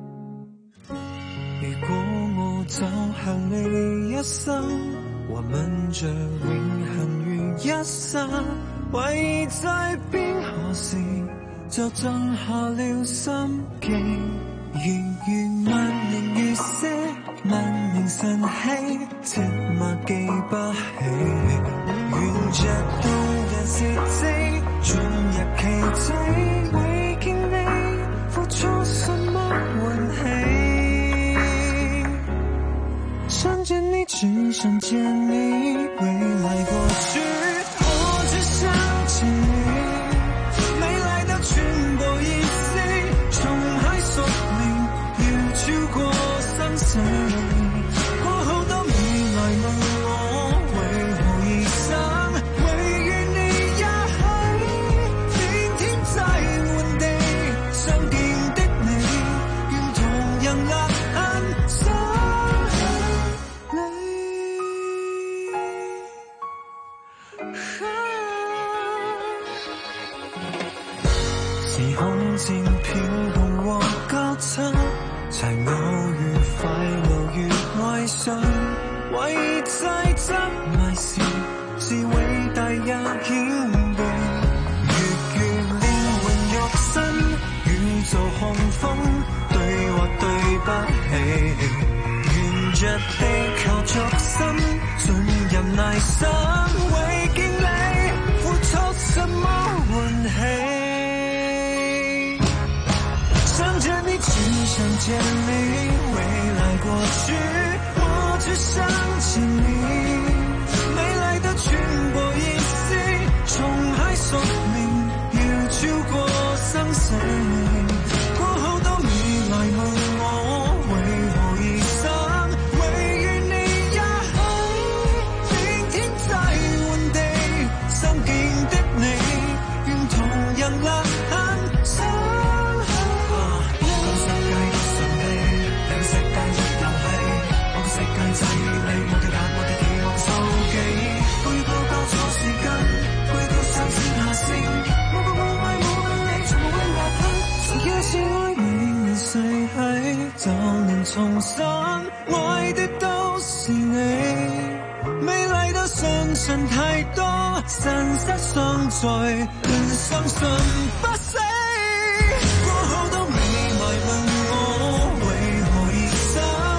如果我走向你一生，還吻着永恆如一剎，唯在邊何時就震下了心境。如萬年月色，萬年晨曦，寂寞記不起，沿着動人事跡，進入奇蹟，會見你付出什麼運氣，想見你只想見你，未來過去我只想見你，沒來的全部意思從海索超過生死，過後都未來問我為何而生，唯願你也喺天天際換地相見的你，願同樣勒痕想你。時空漸飄動和交叉，才偶遇快樂與哀傷，唯在執迷時是偉大也謙卑，越靈魂肉身宇宙洪峰，對或對不起，沿着地球逐身進入內心，為見你付出什麼運氣，想着你只想見你，未來過去我只想見你，沒來的全部意思從海索命，要超過生死，過後都未來問我為何而生，唯願你也喺天天際換地相見的你，願同樣勒痕想。世界你我嘅眼，我嘅耳，我嘅手機，每個交錯時間，每個上線下線，每個夢愛，每個你，全部會立刻。只要是愛你，誰喺就能重生，愛的都是你，美麗到相信太多，神失相在，更相信不死。過後都未來問我為何而生。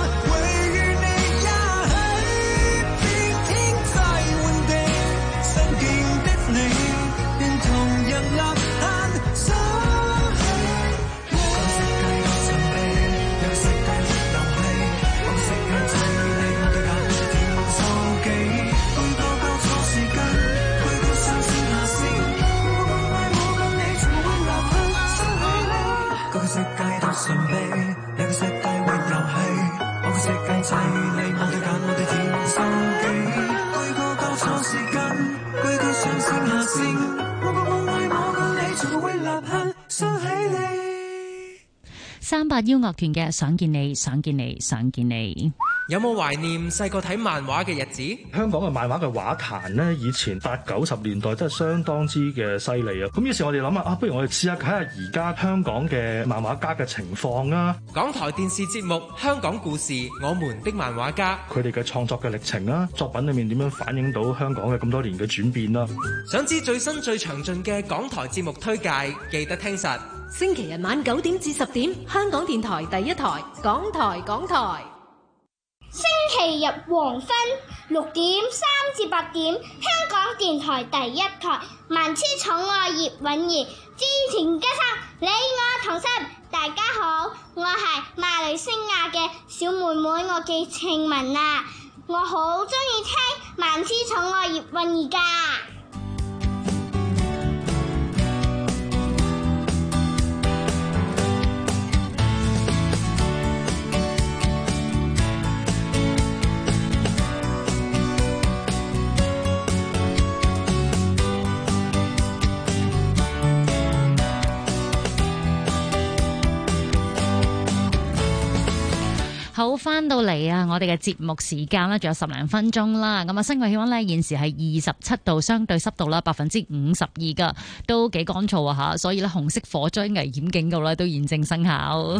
世界都神秘，兩個世界為遊戲，我個世界就係你，我哋揀我哋點手機，每個交錯時間，每個上線下線，我個夢愛我個你，全部會立刻想起你。 38腰樂團嘅想見你，想見你，想見你。 有冇懷念細個睇漫畫嘅日子？ 香港嘅漫畫嘅畫壇呢，以前80、90年代真係相當之嘅犀利啊！咁於是我哋諗下，不如我哋試下睇下而家香港嘅漫畫家嘅情況啊！ 港台電視節目《香港故事》，我們的漫畫家， 佢哋嘅創作嘅歷程啦，作品裏面點樣反映到香港嘅咁多年嘅轉變啦？ 想知最新最詳盡嘅港台節目推介，記得聽實。 星期日晚9點至10點，香港電台第一台，港台。 星期日黃昏6點3至8點，香港電台第一台，萬千寵愛葉韻儀，之前加上你我同心。大家好，我係馬來西亞嘅小妹妹，我叫慶文啊，我好鍾意聽萬千寵愛葉韻儀㗎。 好，翻到嚟啊！我哋嘅節目時間咧，仲有10零分鐘啦。咁啊，室外氣溫咧現時係27度，相對濕度啦52%噶，都幾乾燥啊吓。所以咧，紅色火災危險警告咧都現正生效。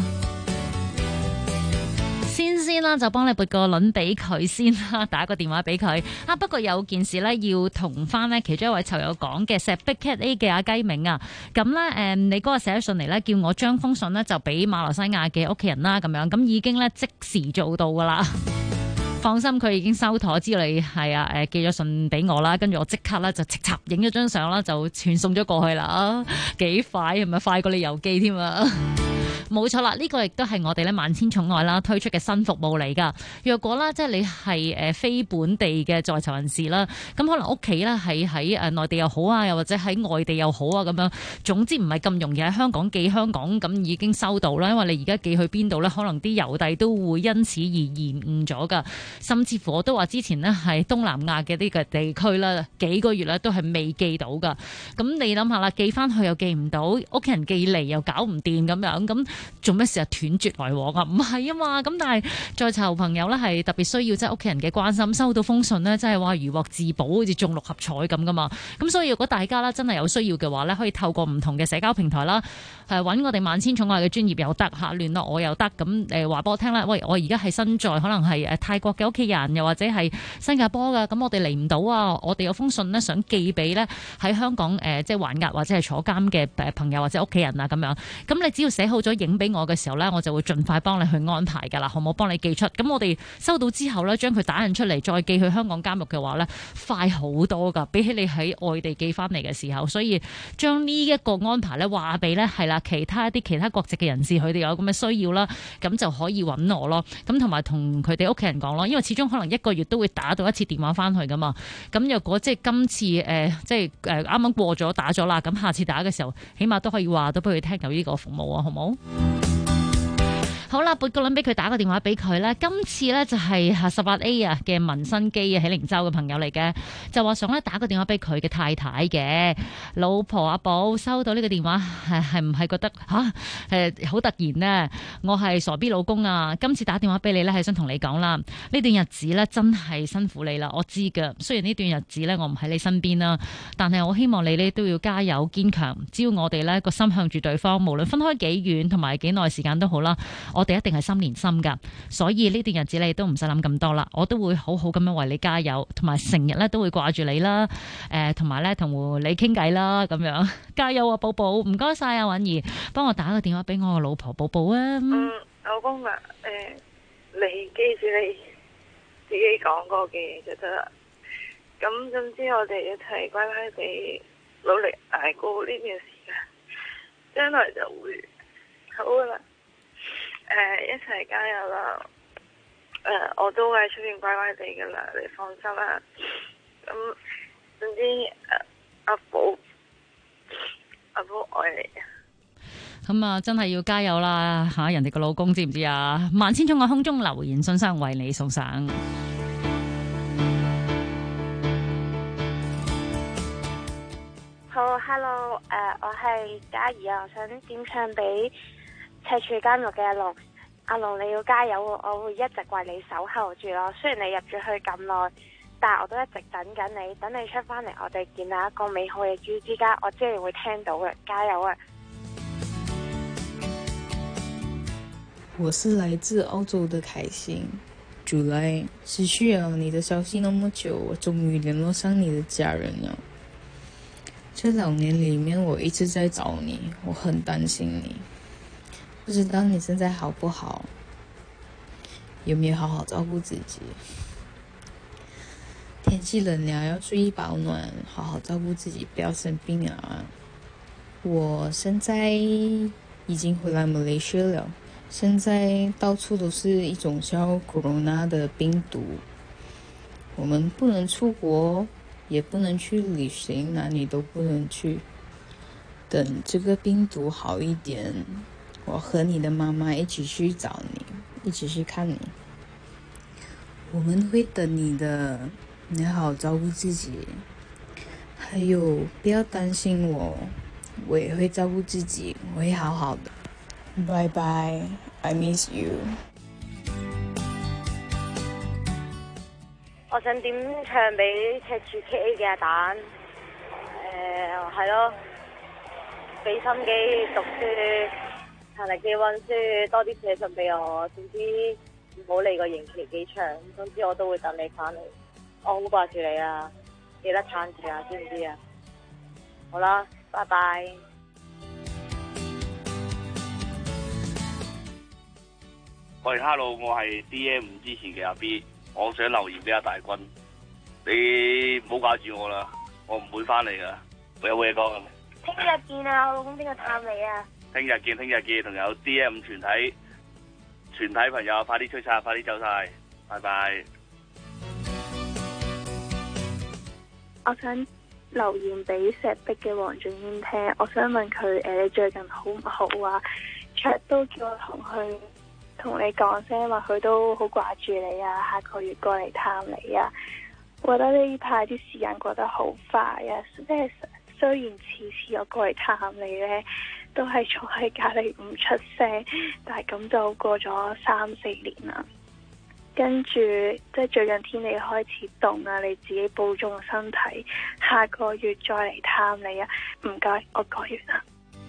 先啦，就幫你撥個輪俾佢先啦，打個電話俾佢啊。不過有件事咧，要同翻呢其中一位囚友講嘅，石壁 Cat A 嘅阿雞明啊。咁咧你嗰個寫咗信嚟咧，叫我將封信呢就俾馬來西亞嘅屋企人啦，咁樣咁已經咧即時做到噶啦。放心，佢已經收妥，知道你係寄咗信俾我啦，跟住我即刻咧就直插影咗張相啦，就傳送咗過去啦。幾快，係咪快過你郵寄添啊？冇錯啦，呢個亦都係我哋咧萬千寵愛啦推出嘅新服務嚟噶。若果啦，即係你係非本地嘅在囚人士啦，咁可能屋企咧係喺內地又好啊，又或者喺外地又好啊，咁樣總之唔係咁容易喺香港寄香港，咁已經收到啦。因為你而家寄去邊度咧，可能啲郵遞都會因此而延誤咗噶。甚至乎我都話之前呢係東南亞嘅呢個地區啦，幾個月咧都係未寄到噶。咁你諗下啦，寄翻去又寄唔到，屋企人寄嚟又搞唔掂咁樣，咁做咩事啊斷絕來往啊？唔係啊嘛。咁但係在囚朋友咧係特別需要即係屋企人嘅關心，收到封信呢，即係話如獲至寶，好似中6合彩咁噶嘛。咁所以如果大家啦真係有需要嘅話咧，可以透過唔同嘅社交平台啦，揾我哋萬千寵愛嘅專頁又得嚇，聯絡我又得。咁話俾我聽啦，喂，我而家係身在可能係泰國嘅屋企人，又或者係新加坡噶，咁我哋嚟唔到啊，我哋有封信呢，想寄俾呢喺香港即係還押或者係坐監嘅朋友或者屋企人啊咁樣。咁你只要寫好咗影俾我嘅時候呢，我就會盡快幫你去安排噶啦，好唔好？幫你寄出。咁我哋收到之後呢，將佢打印出嚟再寄去香港監獄嘅話呢，快好多噶，比起你喺外地寄翻嚟嘅時候。所以將呢一個安排呢話俾呢係啦，其他國籍嘅人士，佢哋有咁嘅需要啦，咁就可以揾我咯。咁同埋同佢哋屋企人講咯，因為始終可能1個月都會打到一次電話翻去噶嘛。咁若果即係今次即係啱啱過咗打咗啦，咁下次打嘅時候，起碼都可以話到俾佢聽有呢個服務啊，好冇？好啦，撥個輪俾佢，打個電話俾佢啦。今次呢就係18A 啊嘅民生機啊，喺靈州嘅朋友嚟嘅，就話想咧打個電話俾佢嘅太太嘅老婆阿寶。收到呢個電話係唔係覺得好突然呢？我係傻 B 老公啊！今次打電話俾你呢，係想同你講啦，呢段日子呢，真係辛苦你啦，我知噶。雖然呢段日子呢，我唔喺你身邊啦，但係我希望你呢都要加油堅強。只要我哋呢個心向住對方，無論分開幾遠同埋幾耐時間都好啦，我哋一定係心連心噶。所以呢段日子你都唔使諗咁多啦，我都會好好咁樣為你加油，同埋成日咧都會掛住你啦，同埋咧同你傾偈啦，咁樣加油啊，寶寶！唔該晒啊，允兒，幫我打個電話俾我個老婆寶寶啊。 老公啊，你記住你自己講過嘅嘢就得啦。咁總之我哋一齊乖乖地努力捱過呢段時間，將來就會好噶啦。一齊加油啦！我都喺出邊乖乖地噶啦，你放心啦。咁總之阿寶愛你。 咁啊，真係要加油啦吓！人哋個老公知唔知啊？萬千寵愛空中留言信箱為你送上。 好 ，Hello， 我係嘉怡啊，我想點唱俾赤柱監獄嘅阿龍，你要加油，我會一直為你守候住咯。雖然你入咗去咁耐，但係我都一直等緊你，等你出翻嚟，我哋建立一個美好嘅珠之家。我知你會聽到嘅，加油啊！ 我是來自澳洲的凱欣。July， 失去了你的消息那麼久，我終於聯絡上你的家人了。這2年裡面，我一直在找你，我很擔心你，不知道你現在好不好，有沒有好好照顧自己。天氣冷了，要注意保暖，好好照顧自己，不要生病啊。我現在已經回來馬來西亞了，現在到處都是一種叫 Corona 的病毒，我們不能出國，也不能去旅行，哪裡都不能去。等這個病毒好一點，我和你的媽媽一起去找你，一起去看你。我們會等你的，你好好照顧自己，還有不要擔心我，我也會照顧自己，我會好好的。Bye bye，I miss you。 我想點唱俾赤柱 K 嘅阿蛋，係咯，俾心機讀書，勤力啲溫書，多啲寫信俾我，總之唔好理個刑期幾長，總之我都會等你翻嚟。我好掛住你啊，記得撐住啊，知唔知啊？好啦，拜拜。 喂 ，Hello， 我係 DM 之前嘅阿 B， 我想留言俾阿大軍，你唔好掛住我啦，我唔會翻嚟噶，我有嘢講。 聽日見啊，我老公邊個探你啊？ 聽日見，同有 DM 全體朋友，快啲吹晒，快啲走晒，拜拜。 我想留言俾石壁嘅黃俊軒聽，我想問佢你最近好唔好啊？卓都叫我同你講聲，話佢都好掛住你啊，下個月過嚟探你啊。我覺得呢排啲時間過得好快啊，即係雖然次次我過嚟探你呢，都係坐喺隔離唔出聲，但係咁就過咗3-4年啦。跟住即係最近天氣開始凍啊，你自己保重身體，下個月再嚟探你啊。唔該，我講完啦。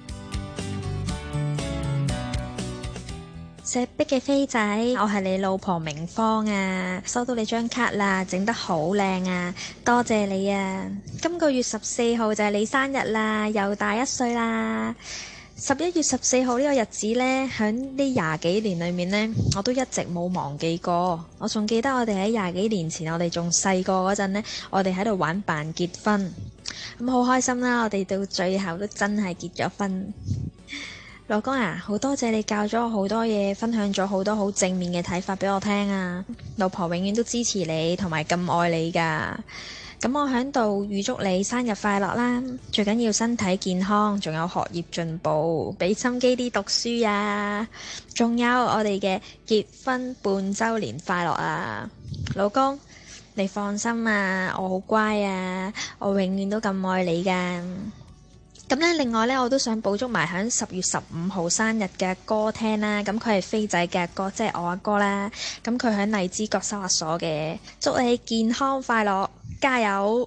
石壁嘅飛仔，我係你老婆明芳啊，收到你張卡啦，整得好靚啊，多謝你啊！今個月14號就係你生日啦，又大1歲啦。11月14號呢個日子呢，響呢20幾年裏面呢，我都一直冇忘記過。我仲記得我哋喺20幾年前，我哋仲細個嗰陣呢，我哋喺度玩扮結婚，咁好開心啦！我哋到最後都真係結咗婚。老公啊，好多謝你教咗我好多嘢，分享咗好多好正面嘅睇法俾我聽啊！老婆永遠都支持你，同埋咁愛你噶。咁我喺度預祝你生日快樂啦！最緊要身體健康，仲有學業進步，俾心機啲讀書啊！仲有我哋嘅結婚半週年快樂啊！老公，你放心啊，我好乖啊，我永遠都咁愛你噶。咁咧，另外咧，我都想補足埋喺10月15號生日嘅歌聽啦。咁佢係飛仔嘅歌，即係我阿哥啦。咁佢喺荔枝角收押所嘅，祝你健康快樂，加油！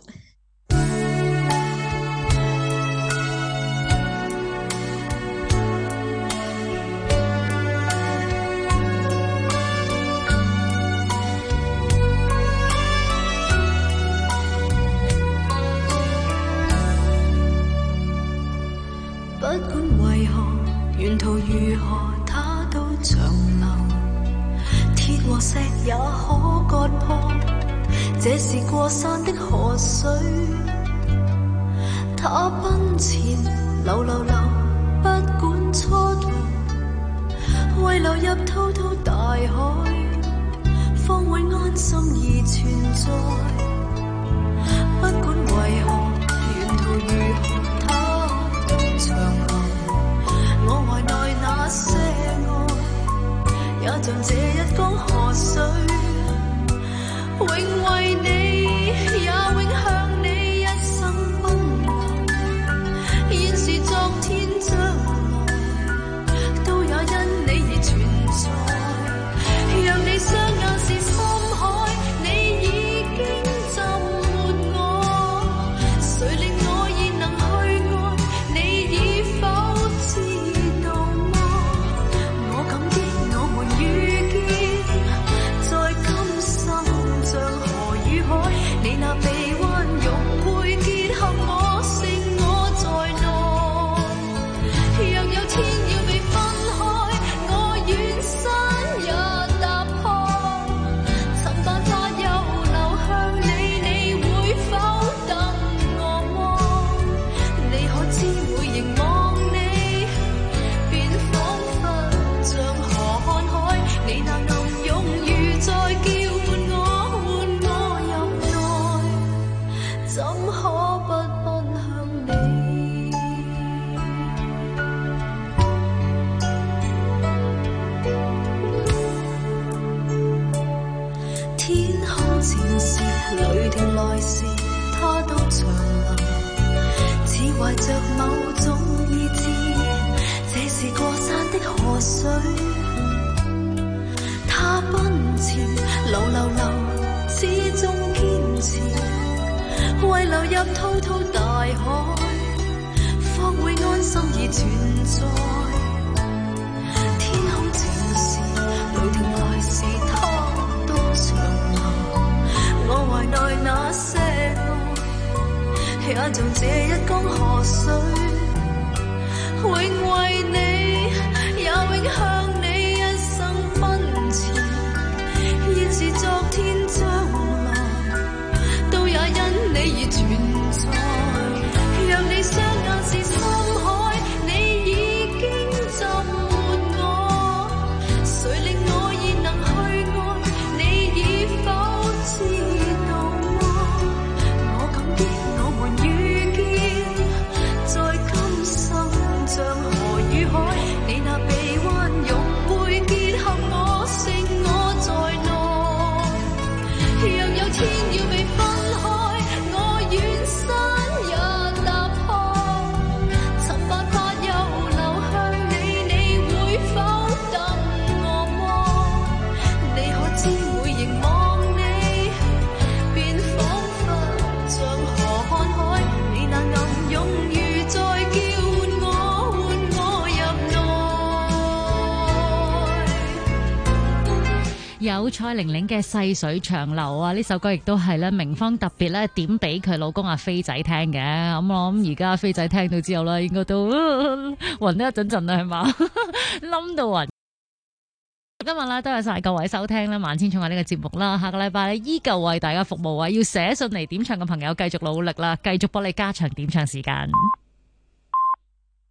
不管為何，沿途如何，它都長流。鐵和石也可割破，這是過山的河水。它奔前，流流流，不管蹉跎，為流入滔滔大海，方會安心而存在。不管為何，沿途如何，長流，我懷內那些愛，也像這一江河水，永為你，也永向你一生奔流。現時、昨天、將來，都也因你而存在。讓你雙眼是深海，你已經浸沒我，誰令我現能去愛？你已否知道麼？我感激我們遇見，在今生像河與海，你那臂彎融會結合我，剩我在內。若有天要被分開，我願山也踏破，尋辦法又流向你，你會否等我麼？你可知會凝望你，便彷彿像河看海，你那暗湧如在叫喚我入內，怎可不奔向你？天空前時，雷霆來時，它都長流。似懷着某種意志，這是過山的河水。它奔前，流流流，始終愛流入滔滔大海，方會安心已存在。天空晴時，雷霆來時，他都長留。我懷內那些愛，也像這一江河水，永為你，也永向你一生奔馳。現是昨天將來，都也因你而存在。若你雙眼是深海，你已經浸沒我，誰令我已能去愛？你已否知道麼？我感激我們遇見，在今生像河與海，你那臂彎融會結合我，剩我在內。若有天要被分開，我願身也踏破，曾白髮又流向你，你會否等我麼？你可知每凝望你，便彷彿像河看海，你那暗湧如在叫喚我入內。 有蔡玲玲嘅《細水長流》啊，呢首歌亦都係咧明芳特別咧點俾佢老公阿飛仔聽嘅。咁我諗而家飛仔聽到之後咧，應該都暈得一陣陣啦，係嘛？冧到暈。今日咧多謝晒各位收聽咧萬千寵愛呢個節目啦，下個禮拜咧依舊為大家服務啊！要寫信嚟點唱嘅朋友繼續努力啦，繼續幫你加長點唱時間。